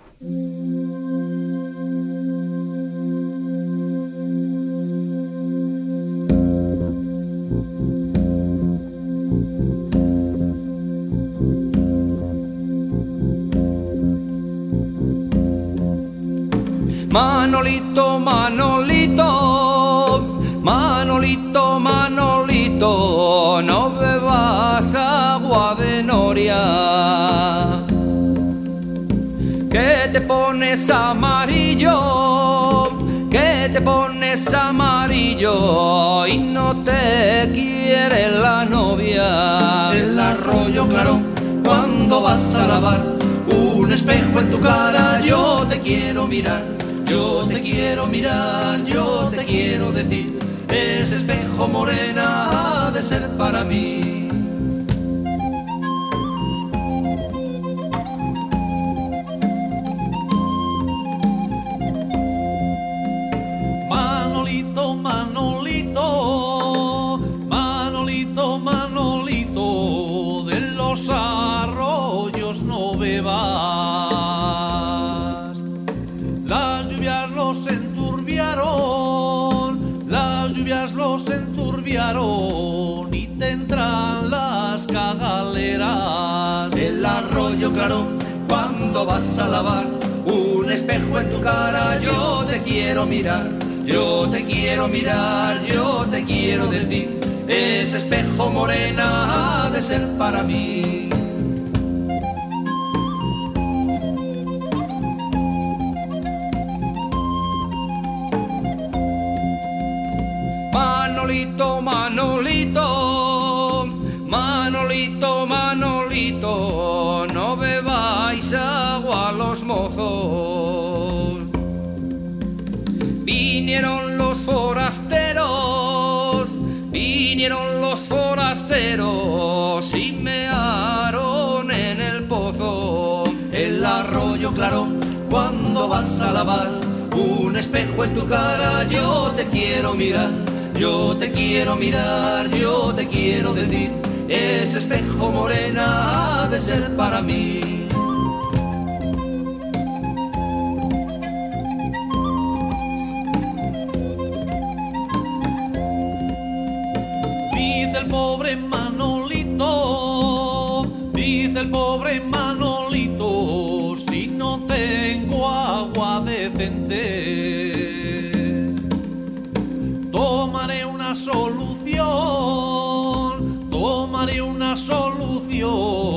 Manolito, Manolito, Manolito, Manolito, no bebas agua de noria, que te pones amarillo, que te pones amarillo y no te quiere la novia. El arroyo claro, cuando vas a lavar, un espejo en tu cara, yo te quiero mirar. Yo te quiero mirar, yo te quiero decir, ese espejo morena ha de ser para mí. Manolito, Manolito, Manolito, Manolito, de los arroyos no bebas. Las lluvias los enturbiaron, las lluvias los enturbiaron y te entran las cagaleras. El arroyo claro, cuando vas a lavar, un espejo en tu cara, yo te quiero mirar, yo te quiero mirar, yo te quiero decir, ese espejo morena ha de ser para mí. Manolito, Manolito, Manolito, Manolito, no bebáis agua los mozos. Vinieron los forasteros, vinieron los forasteros y mearon en el pozo. El arroyo claro, cuando vas a lavar, un espejo en tu cara, yo te quiero mirar. Yo te quiero mirar, yo te quiero decir, ese espejo morena ha de ser para mí. Dice el pobre Manolito, dice el pobre Manolito, si no tengo agua decente, tomaré una solución, tomaré una solución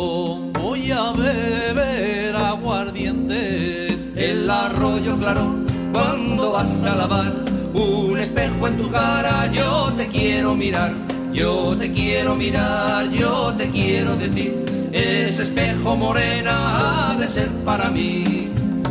ardiente. El arroyo claro, cuando vas a lavar, un espejo en tu cara, yo te quiero mirar, yo te quiero mirar, yo te quiero decir, ese espejo morena ha de ser para mí.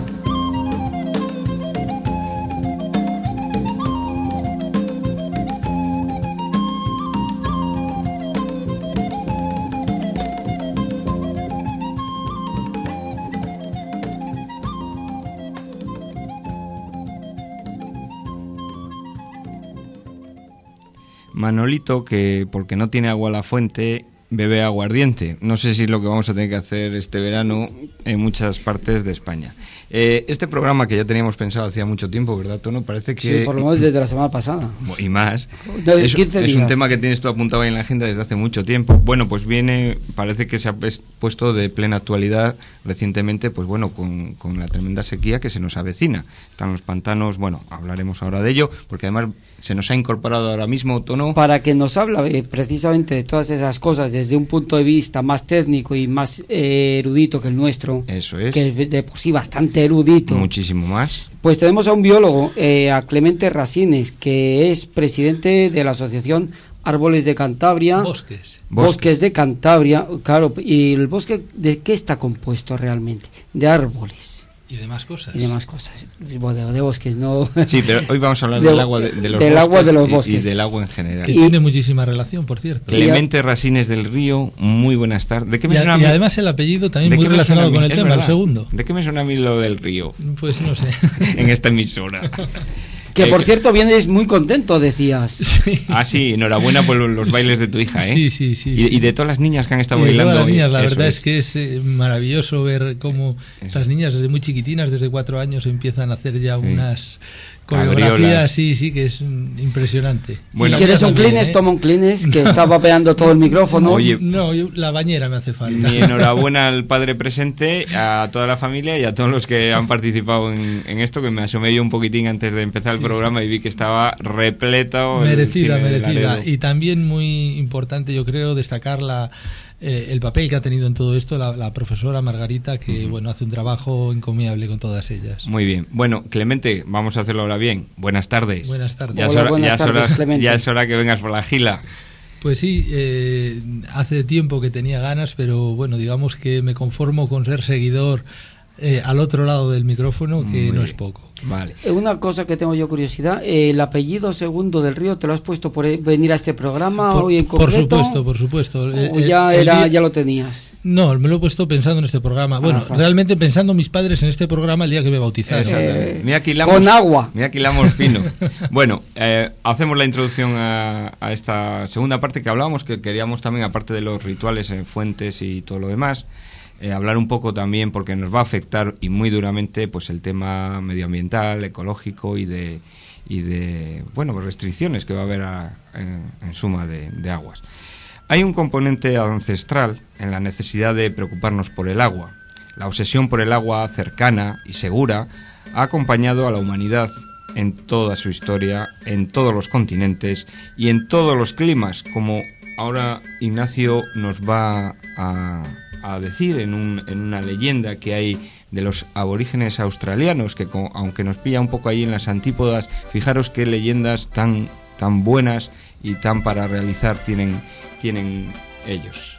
Manolito, que porque no tiene agua a la fuente, bebe aguardiente. No sé si es lo que vamos a tener que hacer este verano en muchas partes de España. Eh, este programa que ya teníamos pensado hacía mucho tiempo, ¿verdad, Tono? Parece que... Sí, por lo menos desde la semana pasada. Y más. De es, quince es días. un tema que tienes tú apuntado ahí en la agenda desde hace mucho tiempo. Bueno, pues viene, parece que se ha puesto de plena actualidad recientemente, pues bueno, con, con la tremenda sequía que se nos avecina. Están los pantanos, bueno, hablaremos ahora de ello, porque además se nos ha incorporado ahora mismo, Tono... Para que nos hable precisamente de todas esas cosas desde un punto de vista más técnico y más eh, erudito que el nuestro. Eso es. Que es de por sí bastante erudito. Muchísimo más. Pues tenemos a un biólogo, eh, a Clemente Rasines, que es presidente de la asociación Árboles de Cantabria. Bosques. Bosques de Cantabria, claro. ¿Y el bosque de qué está compuesto realmente? De árboles. Y demás cosas. Y demás cosas. De, de bosques, no. Sí, pero hoy vamos a hablar de, del agua de, de los del bosques, agua de los y, bosques. y del agua en general. Que y, tiene muchísima relación, por cierto. Clemente Rasines del Río, muy buenas tardes. ¿De qué me y, suena a, a mí? y además el apellido también ¿De muy qué me relacionado suena a con mí? el Es tema, verdad. el segundo. ¿De qué me suena a mí lo del río? Pues no sé. En esta emisora. Que por Eh, cierto vienes muy contento, decías. Sí. Ah, sí, enhorabuena por los bailes de tu hija, ¿eh? Sí, sí, sí. Y, sí. y de todas las niñas que han estado Y de bailando. todas las niñas, la eso verdad es. es que es eh, maravilloso ver cómo Eso. las niñas desde muy chiquitinas, desde cuatro años, empiezan a hacer ya Sí. unas Cabriolas. coreografías, sí, sí, que es mm, impresionante. Bueno, ¿Y quieres un también, Kleenex? ¿eh? Toma un Kleenex, que está vapeando todo el micrófono. Oye. No, yo- la bañera me hace falta. Mi enhorabuena al padre presente, a toda la familia y a todos los que han participado en, en esto, que me asomé yo un poquitín antes de empezar el Sí, programa y vi que estaba repleto. el Merecida, cine de merecida. Laredo. Y también muy importante, yo creo, destacar la, eh, el papel que ha tenido en todo esto la, la profesora Margarita, que Ujú. bueno, hace un trabajo encomiable con todas ellas. Muy bien. Bueno, Clemente, vamos a hacerlo ahora bien. Buenas tardes. Buenas tardes. Ya es Hola, hora, buenas ya es tardes, hora- Clemente. ya es hora que vengas por la gila. Pues sí, eh, hace tiempo que tenía ganas, pero bueno, digamos que me conformo con ser seguidor eh, al otro lado del micrófono, que Muy no bien. es poco. Vale. Eh, Una cosa que tengo yo curiosidad, eh, el apellido Segundo del Río, ¿te lo has puesto por venir a este programa Por, hoy en por concreto? supuesto, por supuesto. ¿O Eh, ya, el era, día- ya lo tenías? No, me lo he puesto pensando en este programa. Bueno, Ajá. realmente pensando mis padres en este programa el día que me bautizaron. Exactamente. Eh, Mira que hilamos- con agua. Mira que hilamos fino. Bueno, eh, hacemos la introducción a, a esta segunda parte que hablábamos, que queríamos también, aparte de los rituales en fuentes y todo lo demás, eh, hablar un poco también, porque nos va a afectar y muy duramente, pues el tema medioambiental, ecológico y de, y de bueno, pues restricciones que va a haber a- en, en suma de, de aguas. Hay un componente ancestral en la necesidad de preocuparnos por el agua. La obsesión por el agua cercana y segura ha acompañado a la humanidad en toda su historia, en todos los continentes y en todos los climas, como ahora Ignacio nos va a, a decir en, un, en una leyenda que hay de los aborígenes australianos, que co- aunque nos pilla un poco ahí en las antípodas, fijaros qué leyendas tan, tan buenas y tan para realizar tienen, tienen ellos.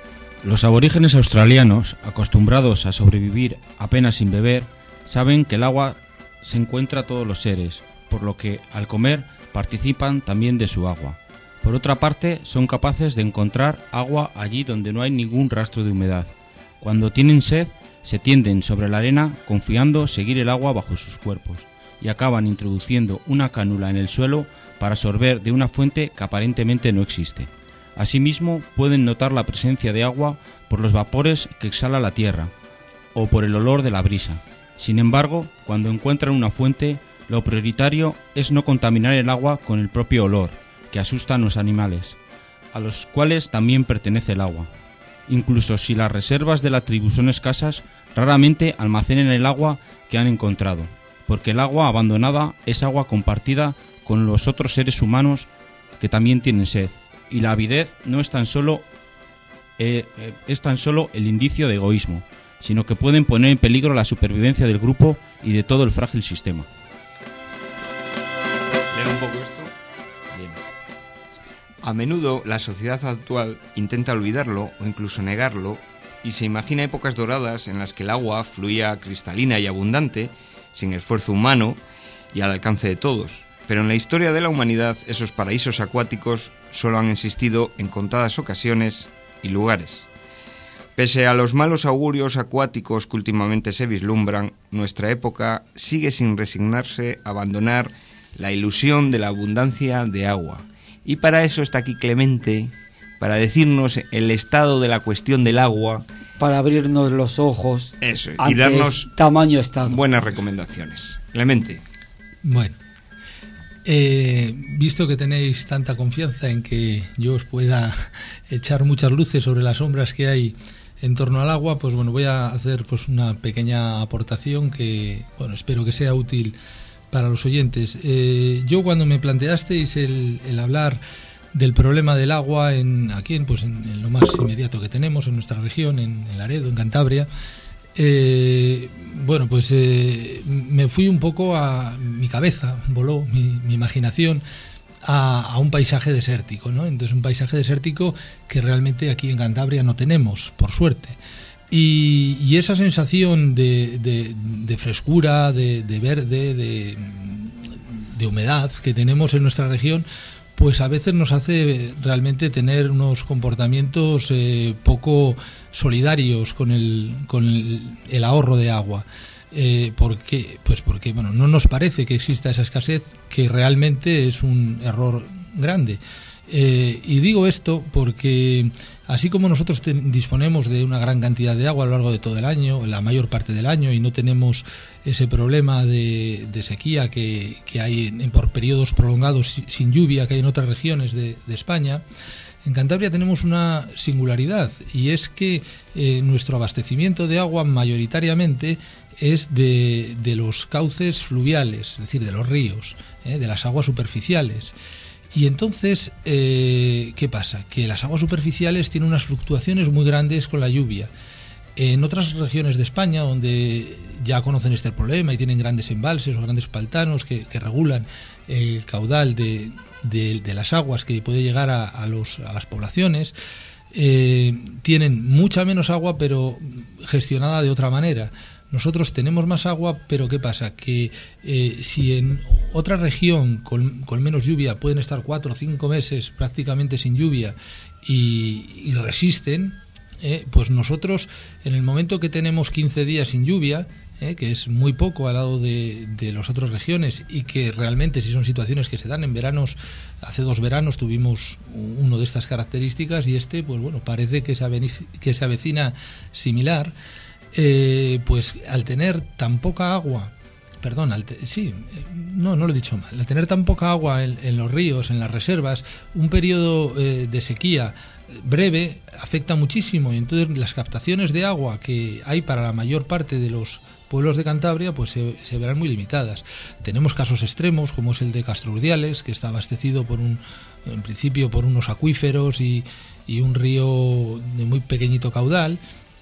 Los aborígenes australianos, acostumbrados a sobrevivir apenas sin beber, saben que el agua se encuentra a todos los seres, por lo que al comer participan también de su agua. Por otra parte, son capaces de encontrar agua allí donde no hay ningún rastro de humedad. Cuando tienen sed, se tienden sobre la arena confiando seguir el agua bajo sus cuerpos y acaban introduciendo una cánula en el suelo para sorber de una fuente que aparentemente no existe. Asimismo, pueden notar la presencia de agua por los vapores que exhala la tierra o por el olor de la brisa. Sin embargo, cuando encuentran una fuente, lo prioritario es no contaminar el agua con el propio olor, que asusta a los animales, a los cuales también pertenece el agua. Incluso si las reservas de la tribu son escasas, raramente almacenan el agua que han encontrado, porque el agua abandonada es agua compartida con los otros seres humanos que también tienen sed, y la avidez no es tan solo, eh, eh, es tan solo el indicio de egoísmo, sino que pueden poner en peligro la supervivencia del grupo y de todo el frágil sistema. ¿Leer un poco esto? Bien. A menudo la sociedad actual intenta olvidarlo o incluso negarlo y se imagina épocas doradas en las que el agua fluía cristalina y abundante, sin esfuerzo humano y al alcance de todos. Pero en la historia de la humanidad esos paraísos acuáticos solo han existido en contadas ocasiones y lugares. Pese a los malos augurios acuáticos que últimamente se vislumbran, nuestra época sigue sin resignarse a abandonar la ilusión de la abundancia de agua. Y para eso está aquí Clemente, para decirnos el estado de la cuestión del agua. Para abrirnos los ojos. Eso, y darnos tamaño estado. Buenas recomendaciones. Clemente. Bueno, eh, visto que tenéis tanta confianza en que yo os pueda echar muchas luces sobre las sombras que hay en torno al agua, pues bueno, voy a hacer pues una pequeña aportación que, bueno, espero que sea útil para los oyentes. Eh, yo cuando me planteasteis el, el hablar del problema del agua en aquí en, pues en, en lo más inmediato que tenemos en nuestra región, en, en Laredo, en Cantabria, eh, bueno, pues eh, me fui un poco a mi cabeza, voló mi, mi imaginación a, a un paisaje desértico, ¿no? Entonces un paisaje desértico que realmente aquí en Cantabria no tenemos, por suerte. Y, y esa sensación de, de, de frescura, de, de verde, de, de humedad que tenemos en nuestra región, pues a veces nos hace realmente tener unos comportamientos eh, poco solidarios con el, con el, el ahorro de agua. Eh, ¿Por qué? Pues porque bueno, no nos parece que exista esa escasez, que realmente es un error grande. Eh, y digo esto porque así como nosotros te, disponemos de una gran cantidad de agua a lo largo de todo el año, la mayor parte del año, y no tenemos ese problema de, de sequía que, que hay en, por periodos prolongados sin lluvia que hay en otras regiones de, de España, en Cantabria tenemos una singularidad, y es que eh, nuestro abastecimiento de agua mayoritariamente es de, de los cauces fluviales, es decir, de los ríos, eh, de las aguas superficiales. Y entonces, eh, ¿qué pasa? Que las aguas superficiales tienen unas fluctuaciones muy grandes con la lluvia. En otras regiones de España, donde ya conocen este problema y tienen grandes embalses o grandes pantanos que, que regulan el caudal de, de, de las aguas que puede llegar a, a, los, a las poblaciones, eh, tienen mucha menos agua, pero gestionada de otra manera. Nosotros tenemos más agua, pero ¿qué pasa? Que eh, si en otra región con, con menos lluvia pueden estar cuatro o cinco meses prácticamente sin lluvia y, y resisten, eh, pues nosotros en el momento que tenemos quince días sin lluvia, eh, que es muy poco al lado de, de las otras regiones, y que realmente si son situaciones que se dan en veranos, hace dos veranos tuvimos uno de estas características y este, pues bueno, parece que se avecina, que se avecina similar. Eh, pues al tener tan poca agua, perdón, al te, sí, no, no lo he dicho mal, al tener tan poca agua en, en los ríos, en las reservas, un periodo eh, de sequía breve afecta muchísimo, y entonces las captaciones de agua que hay para la mayor parte de los pueblos de Cantabria pues se, se verán muy limitadas. Tenemos casos extremos como es el de Castrurdiales, que está abastecido por un, en principio por unos acuíferos y, y un río de muy pequeñito caudal,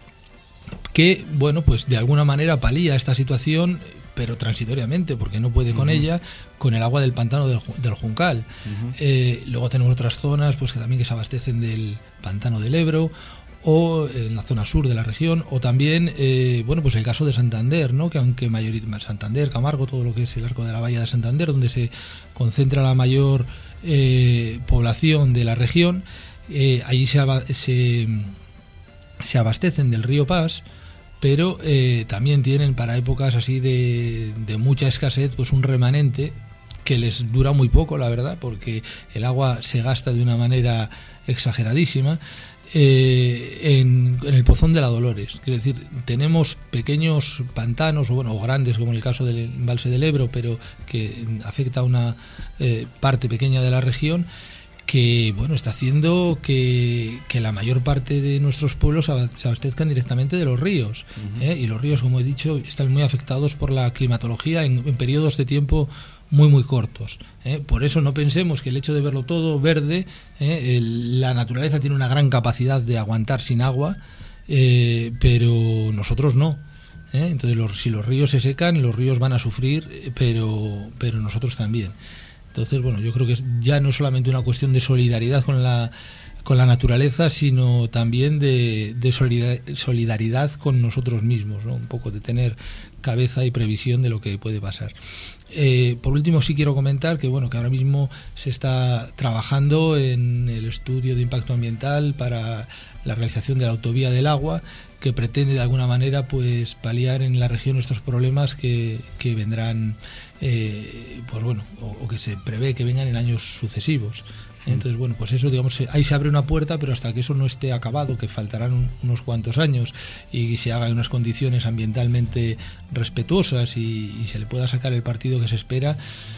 que, bueno, pues de alguna manera palía esta situación, pero transitoriamente, porque no puede con uh-huh. ella, con el agua del pantano del, del Juncal. Uh-huh. Eh, luego tenemos otras zonas pues que también que se abastecen del pantano del Ebro, o en la zona sur de la región, o también, eh, bueno, pues el caso de Santander, ¿no? Que aunque mayoritariamente Santander, Camargo, todo lo que es el arco de la Bahía de Santander, donde se concentra la mayor eh, población de la región, eh, allí se, se se abastecen del río Pas, pero eh, también tienen para épocas así de, de mucha escasez pues un remanente que les dura muy poco, la verdad, porque el agua se gasta de una manera exageradísima eh, en, en el Pozón de la Dolores. Quiero decir, tenemos pequeños pantanos, o bueno, o grandes como en el caso del embalse del Ebro, pero que afecta a una eh, parte pequeña de la región, que bueno, está haciendo que, que la mayor parte de nuestros pueblos se abastezcan directamente de los ríos. Uh-huh. ¿eh? Y los ríos, como he dicho, están muy afectados por la climatología en, en periodos de tiempo muy muy cortos. ¿eh? Por eso no pensemos que el hecho de verlo todo verde, ¿eh? el, la naturaleza tiene una gran capacidad de aguantar sin agua, eh, pero nosotros no. ¿eh? Entonces, los, si los ríos se secan, los ríos van a sufrir, pero, pero nosotros también. Entonces, bueno, yo creo que ya no es solamente una cuestión de solidaridad con la con la naturaleza, sino también de, de solidaridad con nosotros mismos, ¿no? Un poco de tener cabeza y previsión de lo que puede pasar. Eh, por último, sí quiero comentar que bueno que ahora mismo se está trabajando en el estudio de impacto ambiental para la realización de la autovía del agua, que pretende de alguna manera pues paliar en la región estos problemas que, que vendrán, eh, pues bueno, o, o que se prevé que vengan en años sucesivos. Entonces, bueno, pues eso, digamos, ahí se abre una puerta, pero hasta que eso no esté acabado, que faltarán un, unos cuantos años, y se haga en unas condiciones ambientalmente respetuosas y, y se le pueda sacar el partido que se espera,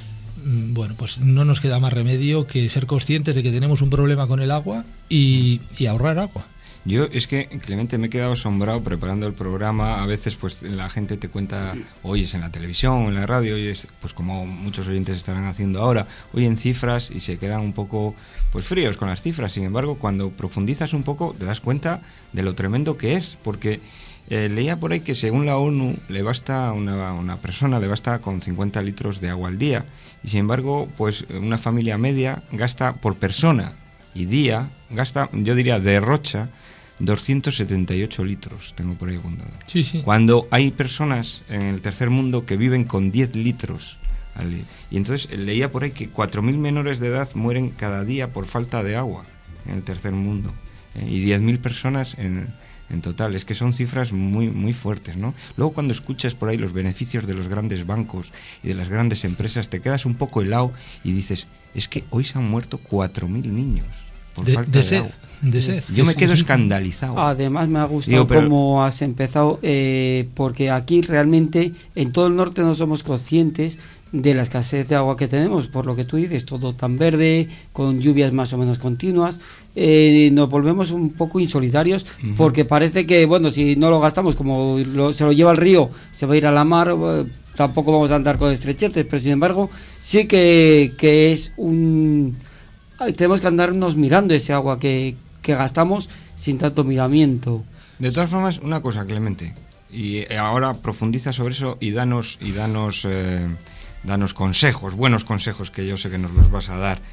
bueno, pues no nos queda más remedio que ser conscientes de que tenemos un problema con el agua y, y ahorrar agua. Yo es que, Clemente, me he quedado asombrado preparando el programa. A veces pues la gente te cuenta, oyes en la televisión o en la radio, oyes, pues como muchos oyentes estarán haciendo ahora, oyen cifras y se quedan un poco pues fríos con las cifras. Sin embargo, cuando profundizas un poco te das cuenta de lo tremendo que es, porque eh, leía por ahí que según la ONU le basta a una, una persona le basta con cincuenta litros de agua al día, y sin embargo pues una familia media gasta por persona y día, gasta, yo diría derrocha doscientos setenta y ocho litros, tengo por ahí apuntado. Sí, sí. Cuando hay personas en el tercer mundo que viven con diez litros al día. Y entonces leía por ahí que cuatro mil menores de edad mueren cada día por falta de agua en el tercer mundo. ¿eh? Y diez mil personas en, en total. Es que son cifras muy, muy fuertes, ¿no? Luego, cuando escuchas por ahí los beneficios de los grandes bancos y de las grandes empresas, te quedas un poco helado y dices, es que hoy se han muerto cuatro mil niños. Por de, falta de, de, sed, agua. de sed. Yo me quedo escandalizado. Además me ha gustado Digo, pero... cómo has empezado, eh, porque aquí realmente en todo el norte no somos conscientes de la escasez de agua que tenemos, por lo que tú dices, todo tan verde, con lluvias más o menos continuas, eh, nos volvemos un poco insolidarios, uh-huh. porque parece que, bueno, si no lo gastamos, como lo, se lo lleva el río, se va a ir a la mar, eh, tampoco vamos a andar con estrechetes, pero sin embargo sí que, que es un... tenemos que andarnos mirando ese agua que, que gastamos sin tanto miramiento. De todas formas, una cosa, Clemente, y ahora profundiza sobre eso y danos y danos eh, danos consejos, buenos consejos que yo sé que nos los vas a dar.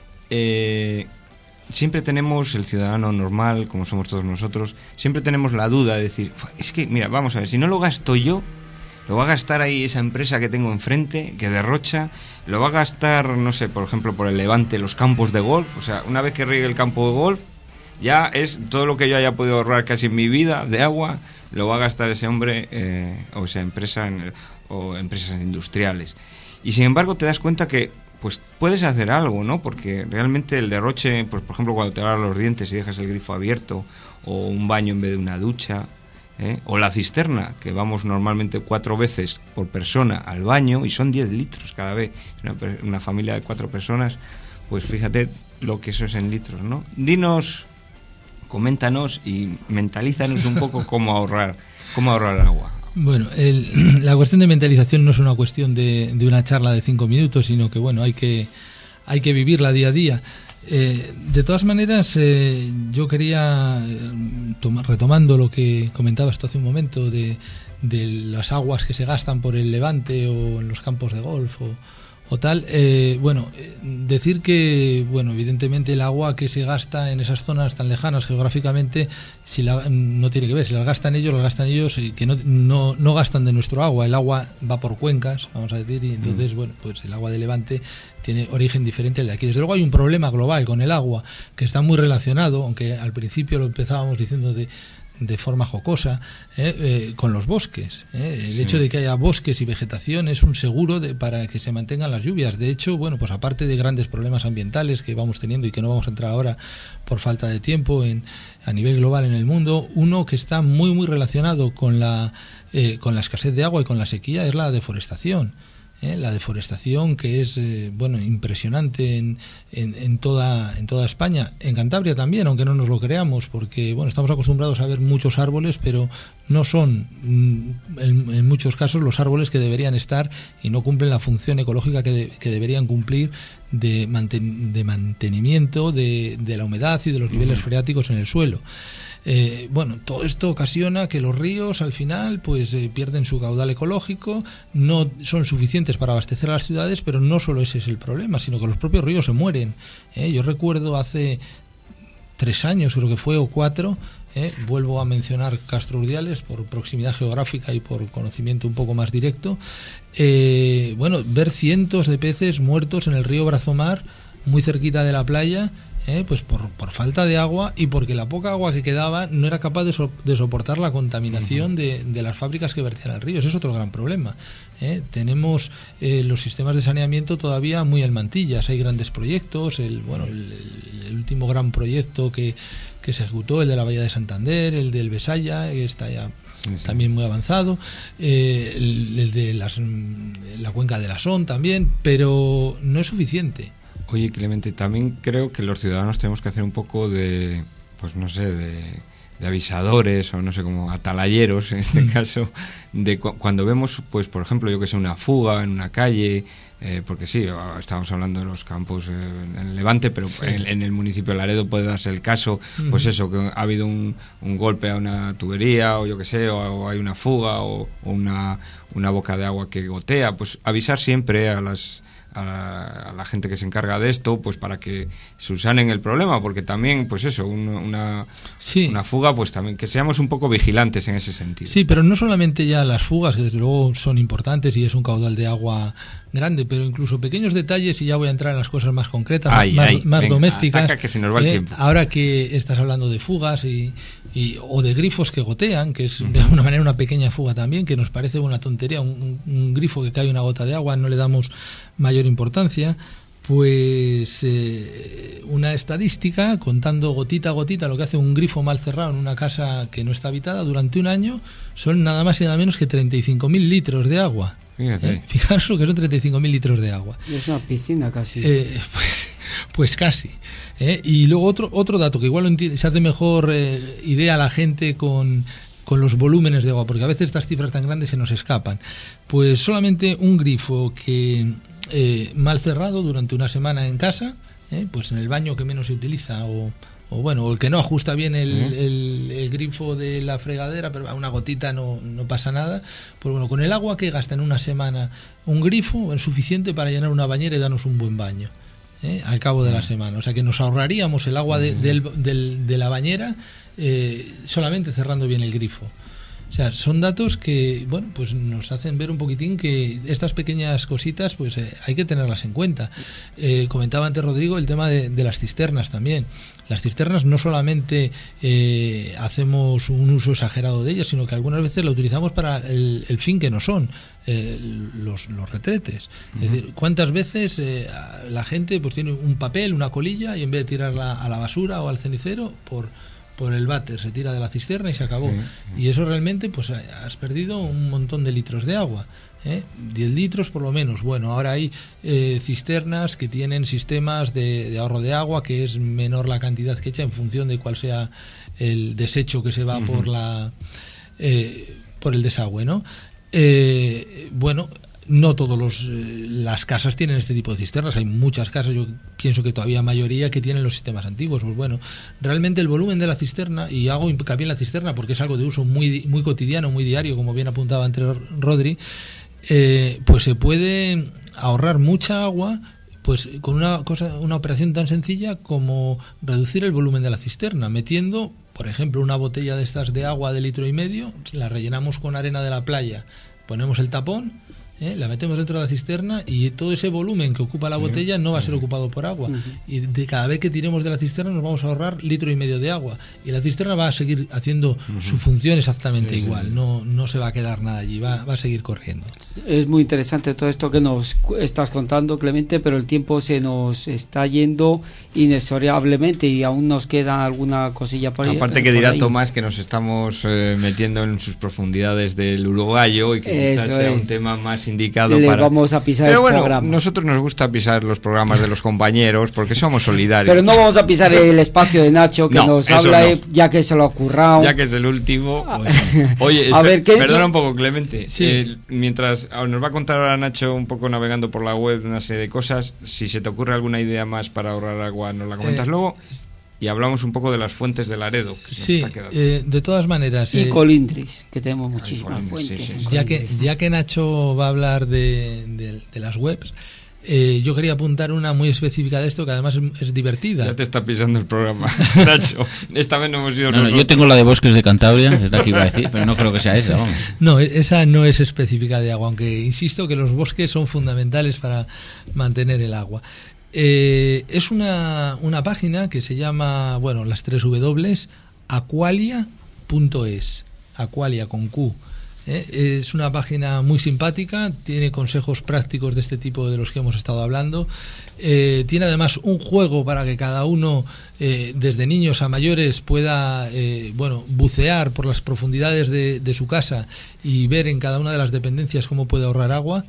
Eh, siempre tenemos, el ciudadano normal, como somos todos nosotros, siempre tenemos la duda de decir, es que, mira, vamos a ver, si no lo gasto yo, lo va a gastar ahí esa empresa que tengo enfrente, que derrocha, lo va a gastar, no sé, por ejemplo, por el Levante, los campos de golf. O sea, una vez que riegue el campo de golf, ya es todo lo que yo haya podido ahorrar casi en mi vida de agua, lo va a gastar ese hombre eh, o esa empresa en el, o empresas industriales. Y sin embargo te das cuenta que pues puedes hacer algo, ¿no? Porque realmente el derroche, pues por ejemplo cuando te lavas los dientes y dejas el grifo abierto, o un baño en vez de una ducha, ¿eh? O la cisterna, que vamos normalmente cuatro veces por persona al baño y son diez litros cada vez. Una, una familia de cuatro personas, pues fíjate lo que eso es en litros, ¿no? Dinos, coméntanos y mentalízanos un poco cómo ahorrar, cómo ahorrar agua. Bueno, el, la cuestión de mentalización no es una cuestión de, de una charla de cinco minutos, sino que bueno, hay que hay que vivirla día a día. Eh, de todas maneras, eh, yo quería, eh, toma, retomando lo que comentabas tú hace un momento, de, de las aguas que se gastan por el Levante o en los campos de golf o, o tal, eh, bueno, eh, decir que, bueno, evidentemente el agua que se gasta en esas zonas tan lejanas geográficamente, si la, no tiene que ver, si las gastan ellos, las gastan ellos, y que no, no, no gastan de nuestro agua, el agua va por cuencas, vamos a decir, y entonces, mm. bueno, pues el agua de Levante tiene origen diferente al de aquí. Desde luego hay un problema global con el agua que está muy relacionado, aunque al principio lo empezábamos diciendo de de forma jocosa, eh, eh, con los bosques. Eh. El sí. hecho de que haya bosques y vegetación es un seguro de, para que se mantengan las lluvias. De hecho, bueno, pues aparte de grandes problemas ambientales que vamos teniendo y que no vamos a entrar ahora por falta de tiempo en, a nivel global en el mundo, uno que está muy muy relacionado con la, eh, con la escasez de agua y con la sequía es la deforestación. ¿eh? La deforestación, que es eh, bueno, impresionante en, en, en, toda, en toda España, en Cantabria también, aunque no nos lo creamos, porque bueno, estamos acostumbrados a ver muchos árboles, pero no son en, en muchos casos los árboles que deberían estar y no cumplen la función ecológica que, de, que deberían cumplir de, manten, de mantenimiento de, de la humedad y de los niveles freáticos en el suelo. Eh, bueno, todo esto ocasiona que los ríos al final pues eh, pierden su caudal ecológico, no son suficientes para abastecer a las ciudades, pero no solo ese es el problema, sino que los propios ríos se mueren. Eh, yo recuerdo hace tres años, creo que fue, o cuatro, eh, vuelvo a mencionar Castro Urdiales por proximidad geográfica y por conocimiento un poco más directo, eh, bueno, ver cientos de peces muertos en el río Brazomar, muy cerquita de la playa, Eh, pues por, por falta de agua y porque la poca agua que quedaba no era capaz de, so, de soportar la contaminación uh-huh. de, de las fábricas que vertían al río. Ese es otro gran problema. ¿eh? Tenemos eh, los sistemas de saneamiento todavía muy en mantillas. Hay grandes proyectos. El, bueno, el, el último gran proyecto que, que se ejecutó, el de la Bahía de Santander, el del Besaya, que está ya sí, sí. también muy avanzado, eh, el, el de las, la cuenca de la Son también, pero no es suficiente. Oye, Clemente, también creo que los ciudadanos tenemos que hacer un poco de, pues no sé, de, de avisadores o no sé, como atalayeros en este mm. caso, de cu- cuando vemos, pues por ejemplo, yo que sé, una fuga en una calle, eh, porque sí, estábamos hablando de los campos eh, en el Levante, pero sí. en, en el municipio de Laredo puede darse el caso, mm. pues eso, que ha habido un, un golpe a una tubería o yo que sé, o, o hay una fuga o, o una, una boca de agua que gotea, pues avisar siempre a las... A la, a la gente que se encarga de esto, pues para que subsanen el problema, porque también, pues eso, un, una, sí. una fuga, pues también que seamos un poco vigilantes en ese sentido. Sí, pero no solamente ya las fugas, que desde luego son importantes y es un caudal de agua grande, pero incluso pequeños detalles, y ya voy a entrar en las cosas más concretas, ay, más, ay, más venga, domésticas. Ataca, que se nos va el eh, tiempo. Ahora que estás hablando de fugas y, y o de grifos que gotean, que es de alguna manera una pequeña fuga también, que nos parece una tontería, un, un grifo que cae una gota de agua, no le damos mayor importancia, pues eh, una estadística contando gotita a gotita lo que hace un grifo mal cerrado en una casa que no está habitada durante un año son nada más y nada menos que treinta y cinco mil litros de agua. Fíjate. ¿Eh? Fijaros lo que son treinta y cinco mil litros de agua. Y es una piscina casi. Eh, pues, pues casi. ¿eh? Y luego otro otro dato que igual enti- se hace mejor eh, idea a la gente con, con los volúmenes de agua, porque a veces estas cifras tan grandes se nos escapan. Pues solamente un grifo que eh, mal cerrado durante una semana en casa, eh, pues en el baño que menos se utiliza o... o bueno, el que no ajusta bien el, ¿Sí? el, el grifo de la fregadera, pero a una gotita no, no pasa nada, pues bueno, con el agua que gasta en una semana un grifo es suficiente para llenar una bañera y darnos un buen baño, ¿eh? al cabo de la semana. O sea que nos ahorraríamos el agua de, del, del, de la bañera eh, solamente cerrando bien el grifo. O sea, son datos que, bueno, pues nos hacen ver un poquitín que estas pequeñas cositas, pues eh, hay que tenerlas en cuenta. Eh, comentaba antes Rodrigo el tema de, de las cisternas también. Las cisternas no solamente eh, hacemos un uso exagerado de ellas, sino que algunas veces la utilizamos para el, el fin que no son, eh, los, los retretes. Uh-huh. Es decir, ¿cuántas veces eh, la gente pues tiene un papel, una colilla, y en vez de tirarla a la basura o al cenicero, por... por el váter se tira de la cisterna y se acabó? Sí, sí. Y eso realmente pues has perdido un montón de litros de agua, ¿eh? diez litros por lo menos. Bueno, ahora hay eh, cisternas que tienen sistemas de, de ahorro de agua, que es menor la cantidad que echa en función de cuál sea el desecho que se va uh-huh. por la eh, por el desagüe, ¿no? Eh, bueno, no todos los eh, las casas tienen este tipo de cisternas. Hay muchas casas, yo pienso que todavía mayoría, que tienen los sistemas antiguos. Pues bueno, realmente el volumen de la cisterna, y hago hincapié en la cisterna porque es algo de uso muy muy cotidiano, muy diario, como bien apuntaba antes Rodri, eh, pues se puede ahorrar mucha agua pues con una cosa, una operación tan sencilla como reducir el volumen de la cisterna, metiendo, por ejemplo, una botella de estas de agua de litro y medio, la rellenamos con arena de la playa, ponemos el tapón, ¿eh? la metemos dentro de la cisterna, y todo ese volumen que ocupa la sí. botella no va a ser ocupado por agua. Uh-huh. Y de cada vez que tiremos de la cisterna nos vamos a ahorrar litro y medio de agua, y la cisterna va a seguir haciendo uh-huh. su función exactamente sí, igual, sí. No, no se va a quedar nada allí, va, va a seguir corriendo. Es muy interesante todo esto que nos estás contando, Clemente, pero el tiempo se nos está yendo inexorablemente y aún nos queda alguna cosilla por ahí. Aparte que dirá ahí. Tomás que nos estamos eh, metiendo en sus profundidades del uruguayo y que quizás sea es. un tema más más indicado Le para... vamos a pisar Pero el bueno, programa. nosotros nos gusta pisar los programas de los compañeros porque somos solidarios. Pero no vamos a pisar el espacio de Nacho que No, nos eso habla, no. eh, ya que se lo ha currado. Ya que es el último, pues... Oye, A espe- ver, ¿qué- perdona un poco, Clemente. Sí. Eh, mientras ah, nos va a contar ahora Nacho un poco navegando por la web una serie de cosas, si se te ocurre alguna idea más para ahorrar agua, nos la comentas Eh, luego. Y hablamos un poco de las fuentes de Laredo. Que se nos Sí, está quedando. eh, de todas maneras... Y eh, colindres, que tenemos muchísimas colindres, sí, fuentes. sí, en ya que colindres. ya que Nacho va a hablar de, de- de las webs, eh, yo quería apuntar una muy específica de esto que además es, es divertida. Ya te está pisando el programa, Nacho. Esta vez no hemos ido No, no, nosotros. yo tengo la de Bosques de Cantabria, es la que iba a decir, pero no creo que sea esa, vamos. No, e- esa no es específica de agua, aunque insisto que los bosques son fundamentales para mantener el agua. Eh, es una, una página que se llama, bueno, las tres W, aqualia punto es, Aqualia con Q. ¿eh? Es una página muy simpática, tiene consejos prácticos de este tipo de los que hemos estado hablando. Eh, tiene además un juego para que cada uno, eh, desde niños a mayores, pueda eh, bueno, bucear por las profundidades de, de su casa y ver en cada una de las dependencias cómo puede ahorrar agua.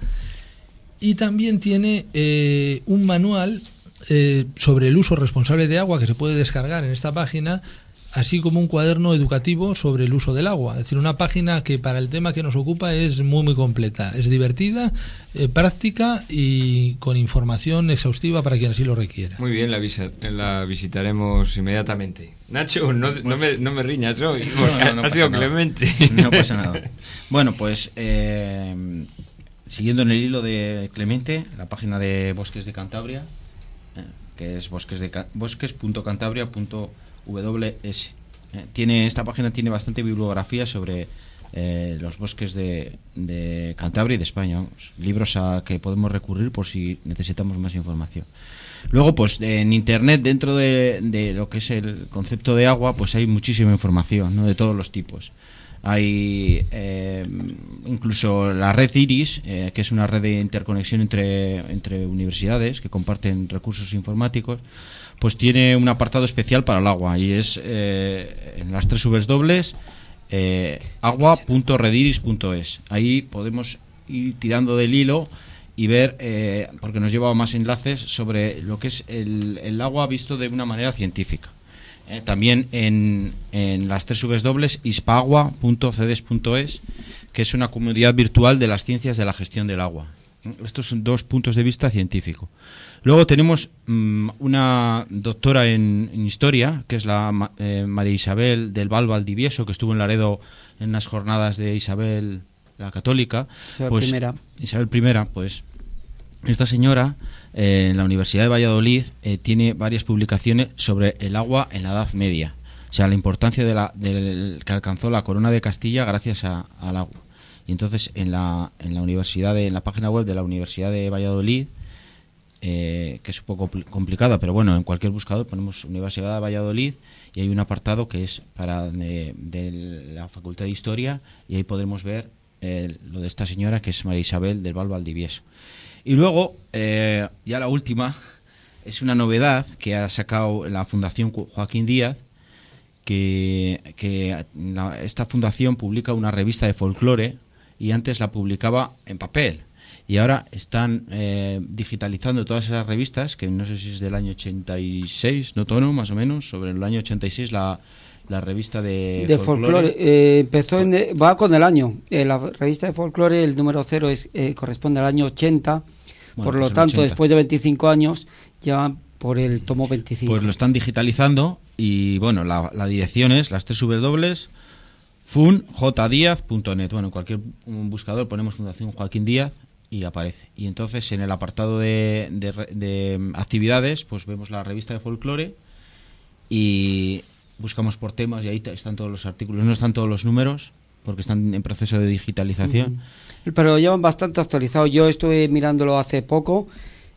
Y también tiene eh, un manual eh, sobre el uso responsable de agua que se puede descargar en esta página, así como un cuaderno educativo sobre el uso del agua. Es decir, una página que para el tema que nos ocupa es muy muy completa. Es divertida, eh, práctica y con información exhaustiva para quien así lo requiera. Muy bien, la, visa- la visitaremos inmediatamente. Nacho, no, no, me, no me riñas hoy, No, no, no ha pasa sido nada. Clemente. No pasa nada. Bueno, pues eh, siguiendo en el hilo de Clemente, la página de Bosques de Cantabria, eh, que es bosques de ca- bosques punto cantabria punto ws. Eh, tiene esta página tiene bastante bibliografía sobre eh, los bosques de, de Cantabria y de España, vamos, libros a que podemos recurrir por si necesitamos más información. Luego, pues en internet, dentro de, de lo que es el concepto de agua, pues hay muchísima información, ¿no? De todos los tipos. Hay eh, incluso la red IRIS, eh, que es una red de interconexión entre, entre universidades que comparten recursos informáticos, pues tiene un apartado especial para el agua y es eh, en las tres Vs dobles eh, agua punto rediris punto es. Ahí podemos ir tirando del hilo y ver, eh, porque nos lleva a más enlaces sobre lo que es el, el agua visto de una manera científica. Eh, también en, en las tres Vs dobles ispagua punto cedes punto es, que es una comunidad virtual de las ciencias de la gestión del agua. Estos son dos puntos de vista científico. Luego tenemos mmm, una doctora en, en historia, que es la eh, María Isabel del Val Valdivieso, que estuvo en Laredo en las jornadas de Isabel la Católica. Isabel pues, primera. Isabel primera, pues esta señora eh, en la Universidad de Valladolid eh, tiene varias publicaciones sobre el agua en la Edad Media. O sea, la importancia de la, del, que alcanzó la corona de Castilla gracias a, al agua. Y entonces en la, en la universidad de, en la página web de la Universidad de Valladolid, eh, que es un poco complicada, pero bueno, en cualquier buscador ponemos Universidad de Valladolid y hay un apartado que es para de, de la Facultad de Historia y ahí podremos ver eh, lo de esta señora que es María Isabel del Val Valdivieso. Y luego, eh, ya la última, es una novedad que ha sacado la Fundación Joaquín Díaz, que, que la, esta fundación publica una revista de folclore y antes la publicaba en papel y ahora están eh, digitalizando todas esas revistas, que no sé si es del año ochenta y seis, no tono, más o menos, sobre el año ochenta y seis la, la revista de, de folclore. folclore. Eh, empezó en, va con el año. Eh, la revista de folclore, el número cero es, eh, corresponde al año ochenta, Bueno, por lo pues el tanto, ochenta. Después de veinticinco años, ya van por el tomo veinticinco. Pues lo están digitalizando y bueno, la, la dirección es las tres W fun j diaz punto net. Bueno, en cualquier buscador ponemos Fundación Joaquín Díaz y aparece. Y entonces en el apartado de, de, de actividades, pues vemos la revista de folclore y buscamos por temas y ahí están todos los artículos. No están todos los números porque están en proceso de digitalización. Uh-huh. Pero llevan bastante actualizado. Yo estuve mirándolo hace poco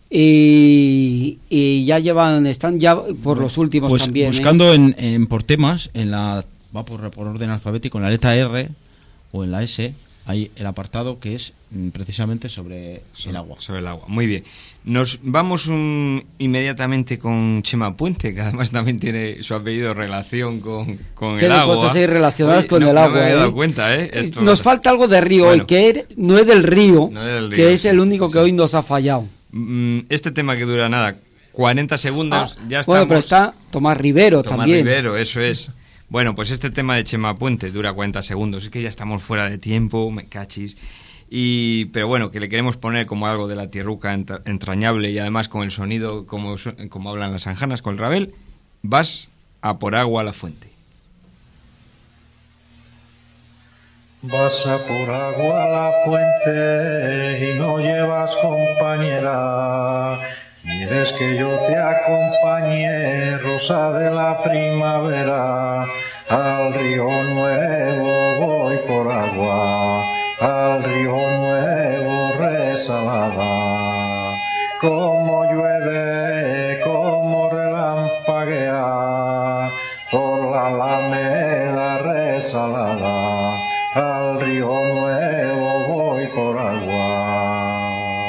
y, y ya llevan, están ya por los últimos pues también. Buscando ¿eh? en, en por temas, en la va por, por orden alfabético, en la letra R o en la S, hay el apartado que es mm, precisamente sobre So- el agua. Sobre el agua, muy bien. Nos vamos un- inmediatamente con Chema Puente, que además también tiene su apellido relación con, con el Tiene agua. cosas ahí relacionadas Oye, con no- el no agua, me había ¿eh? dado cuenta, ¿eh? Esto- Nos falta algo de río Bueno. hoy, que er- no es del río, No es del río, que es sí, el único que sí. hoy nos ha fallado. Mm, Este tema que dura nada, cuarenta segundos, Ah, ya estamos. bueno, pero está Tomás Rivero Tomás también. Rivero, eso es. Bueno, pues este tema de Chema Puente dura cuarenta segundos. Es que ya estamos fuera de tiempo, me cachis. Y, pero bueno, que le queremos poner como algo de la tierruca entra- entrañable y además con el sonido como, su- como hablan las anjanas, con el rabel. Vas a por agua a la fuente. Vas a por agua a la fuente y no llevas compañera. Quieres que yo te acompañe, rosa de la primavera. Al río nuevo voy por agua, al río nuevo resalada. Como llueve, como relampaguea, por la alameda resalada. Al río nuevo voy por agua.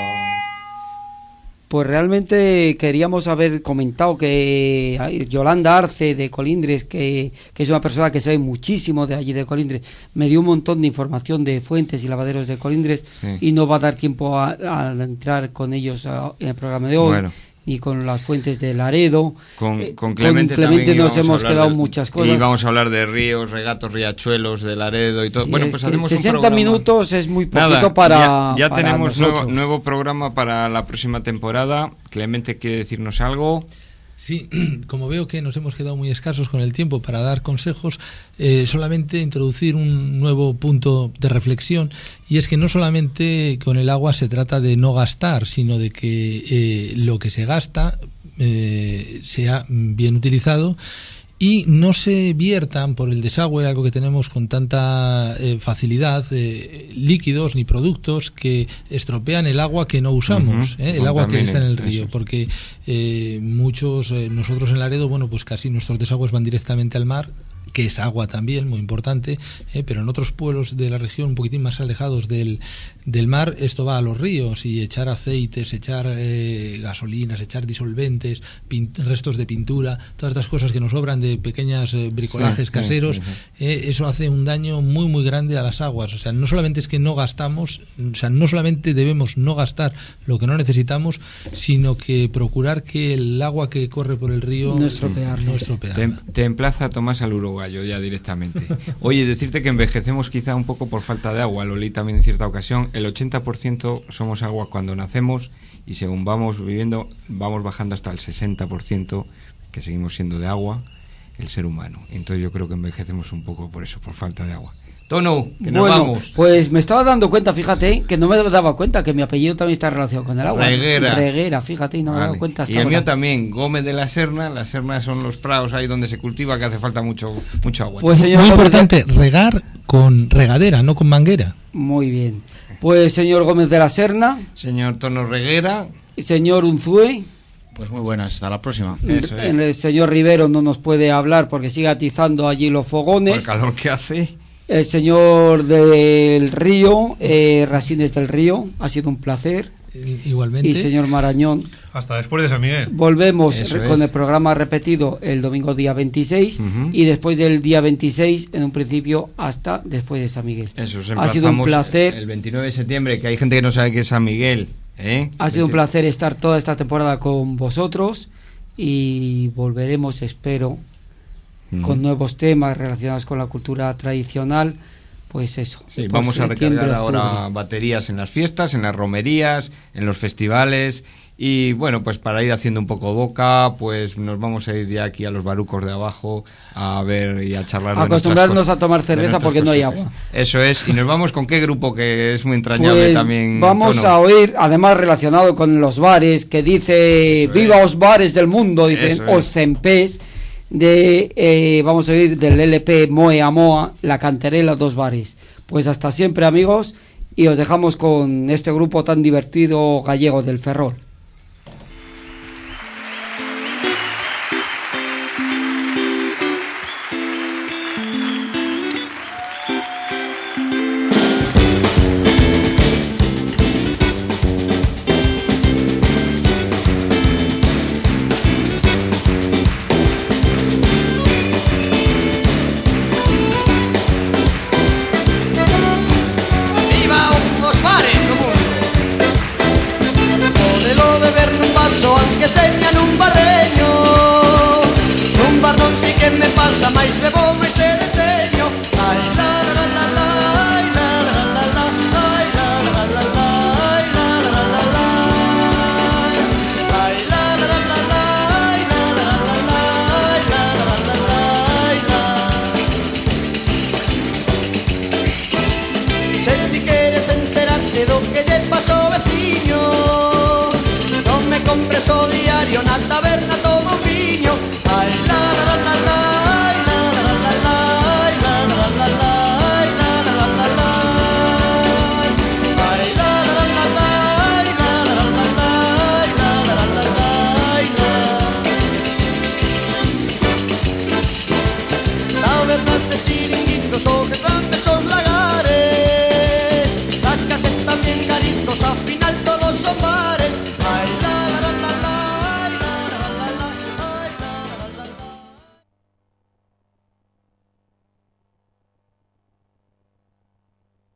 Pues realmente queríamos haber comentado que ay, Yolanda Arce de Colindres, que, que es una persona que sabe muchísimo de allí de Colindres, me dio un montón de información de fuentes y lavaderos de Colindres, Sí. y no va a dar tiempo a, a entrar con ellos a- en el programa de hoy. Bueno. Ni con las fuentes de Laredo. Con, Eh, con Clemente, con Clemente también nos íbamos a hemos hablar quedado de- muchas cosas. Y vamos a hablar de ríos, regatos, riachuelos, de Laredo y todo. Sí, bueno, es pues que hacemos un sesenta programa. minutos es muy poquito Nada, para ya, ya para tenemos nuevo, nosotros. nuevo programa para la próxima temporada. Clemente quiere decirnos algo. Sí, como veo que nos hemos quedado muy escasos con el tiempo para dar consejos, eh, solamente introducir un nuevo punto de reflexión, y es que no solamente con el agua se trata de no gastar, sino de que eh, lo que se gasta eh, sea bien utilizado y no se viertan por el desagüe, algo que tenemos con tanta eh, facilidad, eh, líquidos ni productos que estropean el agua que no usamos, Ujú, eh, el agua que contaminen, está en el eso río, es. porque eh, muchos, eh, nosotros en Laredo, bueno, pues casi nuestros desagües van directamente al mar, que es agua también, muy importante, eh, pero en otros pueblos de la región un poquitín más alejados del, del mar, esto va a los ríos, y echar aceites, echar eh, gasolinas, echar disolventes, pin- restos de pintura, todas estas cosas que nos sobran de pequeños eh, bricolajes Sí, caseros, sí, sí. eh, eso hace un daño muy muy grande a las aguas. O sea, no solamente es que no gastamos, o sea, no solamente debemos no gastar lo que no necesitamos, sino que procurar que el agua que corre por el río No estropearla. no Te, estropearla. te emplaza Tomás al uruguayo ya directamente. Oye, decirte que envejecemos quizá un poco por falta de agua. Lo leí también en cierta ocasión. El ochenta por ciento somos agua cuando nacemos, y según vamos viviendo vamos bajando hasta el sesenta por ciento, que seguimos siendo de agua, el ser humano. Entonces yo creo que envejecemos un poco por eso, por falta de agua. Tono, que nos Bueno, vamos. pues me estaba dando cuenta, fíjate, que no me daba cuenta que mi apellido también está relacionado con el agua. Reguera. Reguera, fíjate, y no me he Vale. dado cuenta hasta Y el ahora. mío también, Gómez de la Serna. La Serna son los prados ahí donde se cultiva, que hace falta mucho mucho agua. Pues señor Muy Gómez de- importante, regar con regadera, no con manguera. Muy bien. Pues señor Gómez de la Serna, Señor Tono Reguera. señor Unzue, Pues muy buenas, hasta la próxima. Eso es. el señor Rivero no nos puede hablar porque sigue atizando allí los Por el fogones. calor que hace. El señor del Río, eh, Rasines del Río, ha sido un placer. Eh, Igualmente. Y señor Marañón, Hasta después de San Miguel. volvemos Eso re- con es. el programa repetido el domingo día veintiséis, Ujú. y después del día veintiséis, en un principio, hasta después de San Miguel. Eso, os Ha sido un emplazamos placer. El veintinueve de septiembre, que hay gente que no sabe qué es San Miguel. ¿eh? Ha sido un veinte placer estar toda esta temporada con vosotros, y volveremos, espero, Ujú. con nuevos temas relacionados con la cultura tradicional. Pues eso. Sí, por vamos a septiembre, recargar ahora octubre. baterías en las fiestas, en las romerías, en los festivales. Y bueno, pues para ir haciendo un poco boca, pues nos vamos a ir ya aquí a los barucos de abajo a ver y a charlar. de Acostumbrarnos nuestras a tomar cos- de cerveza nuestras porque no hay costumbres. agua. Eso es. Y nos vamos con qué grupo, que es muy entrañable Pues también. vamos Tono. a oír, además relacionado con los bares, que dice Eso viva es. os bares del mundo, dicen Eso es. os cempés, de eh, vamos a oír del L P Moe a Moa, La Canterela, dos bares. Pues hasta siempre, amigos, y os dejamos con este grupo tan divertido gallego del Ferrol. que seña nun barreño. Nun bar non sei que me pasa máis bebo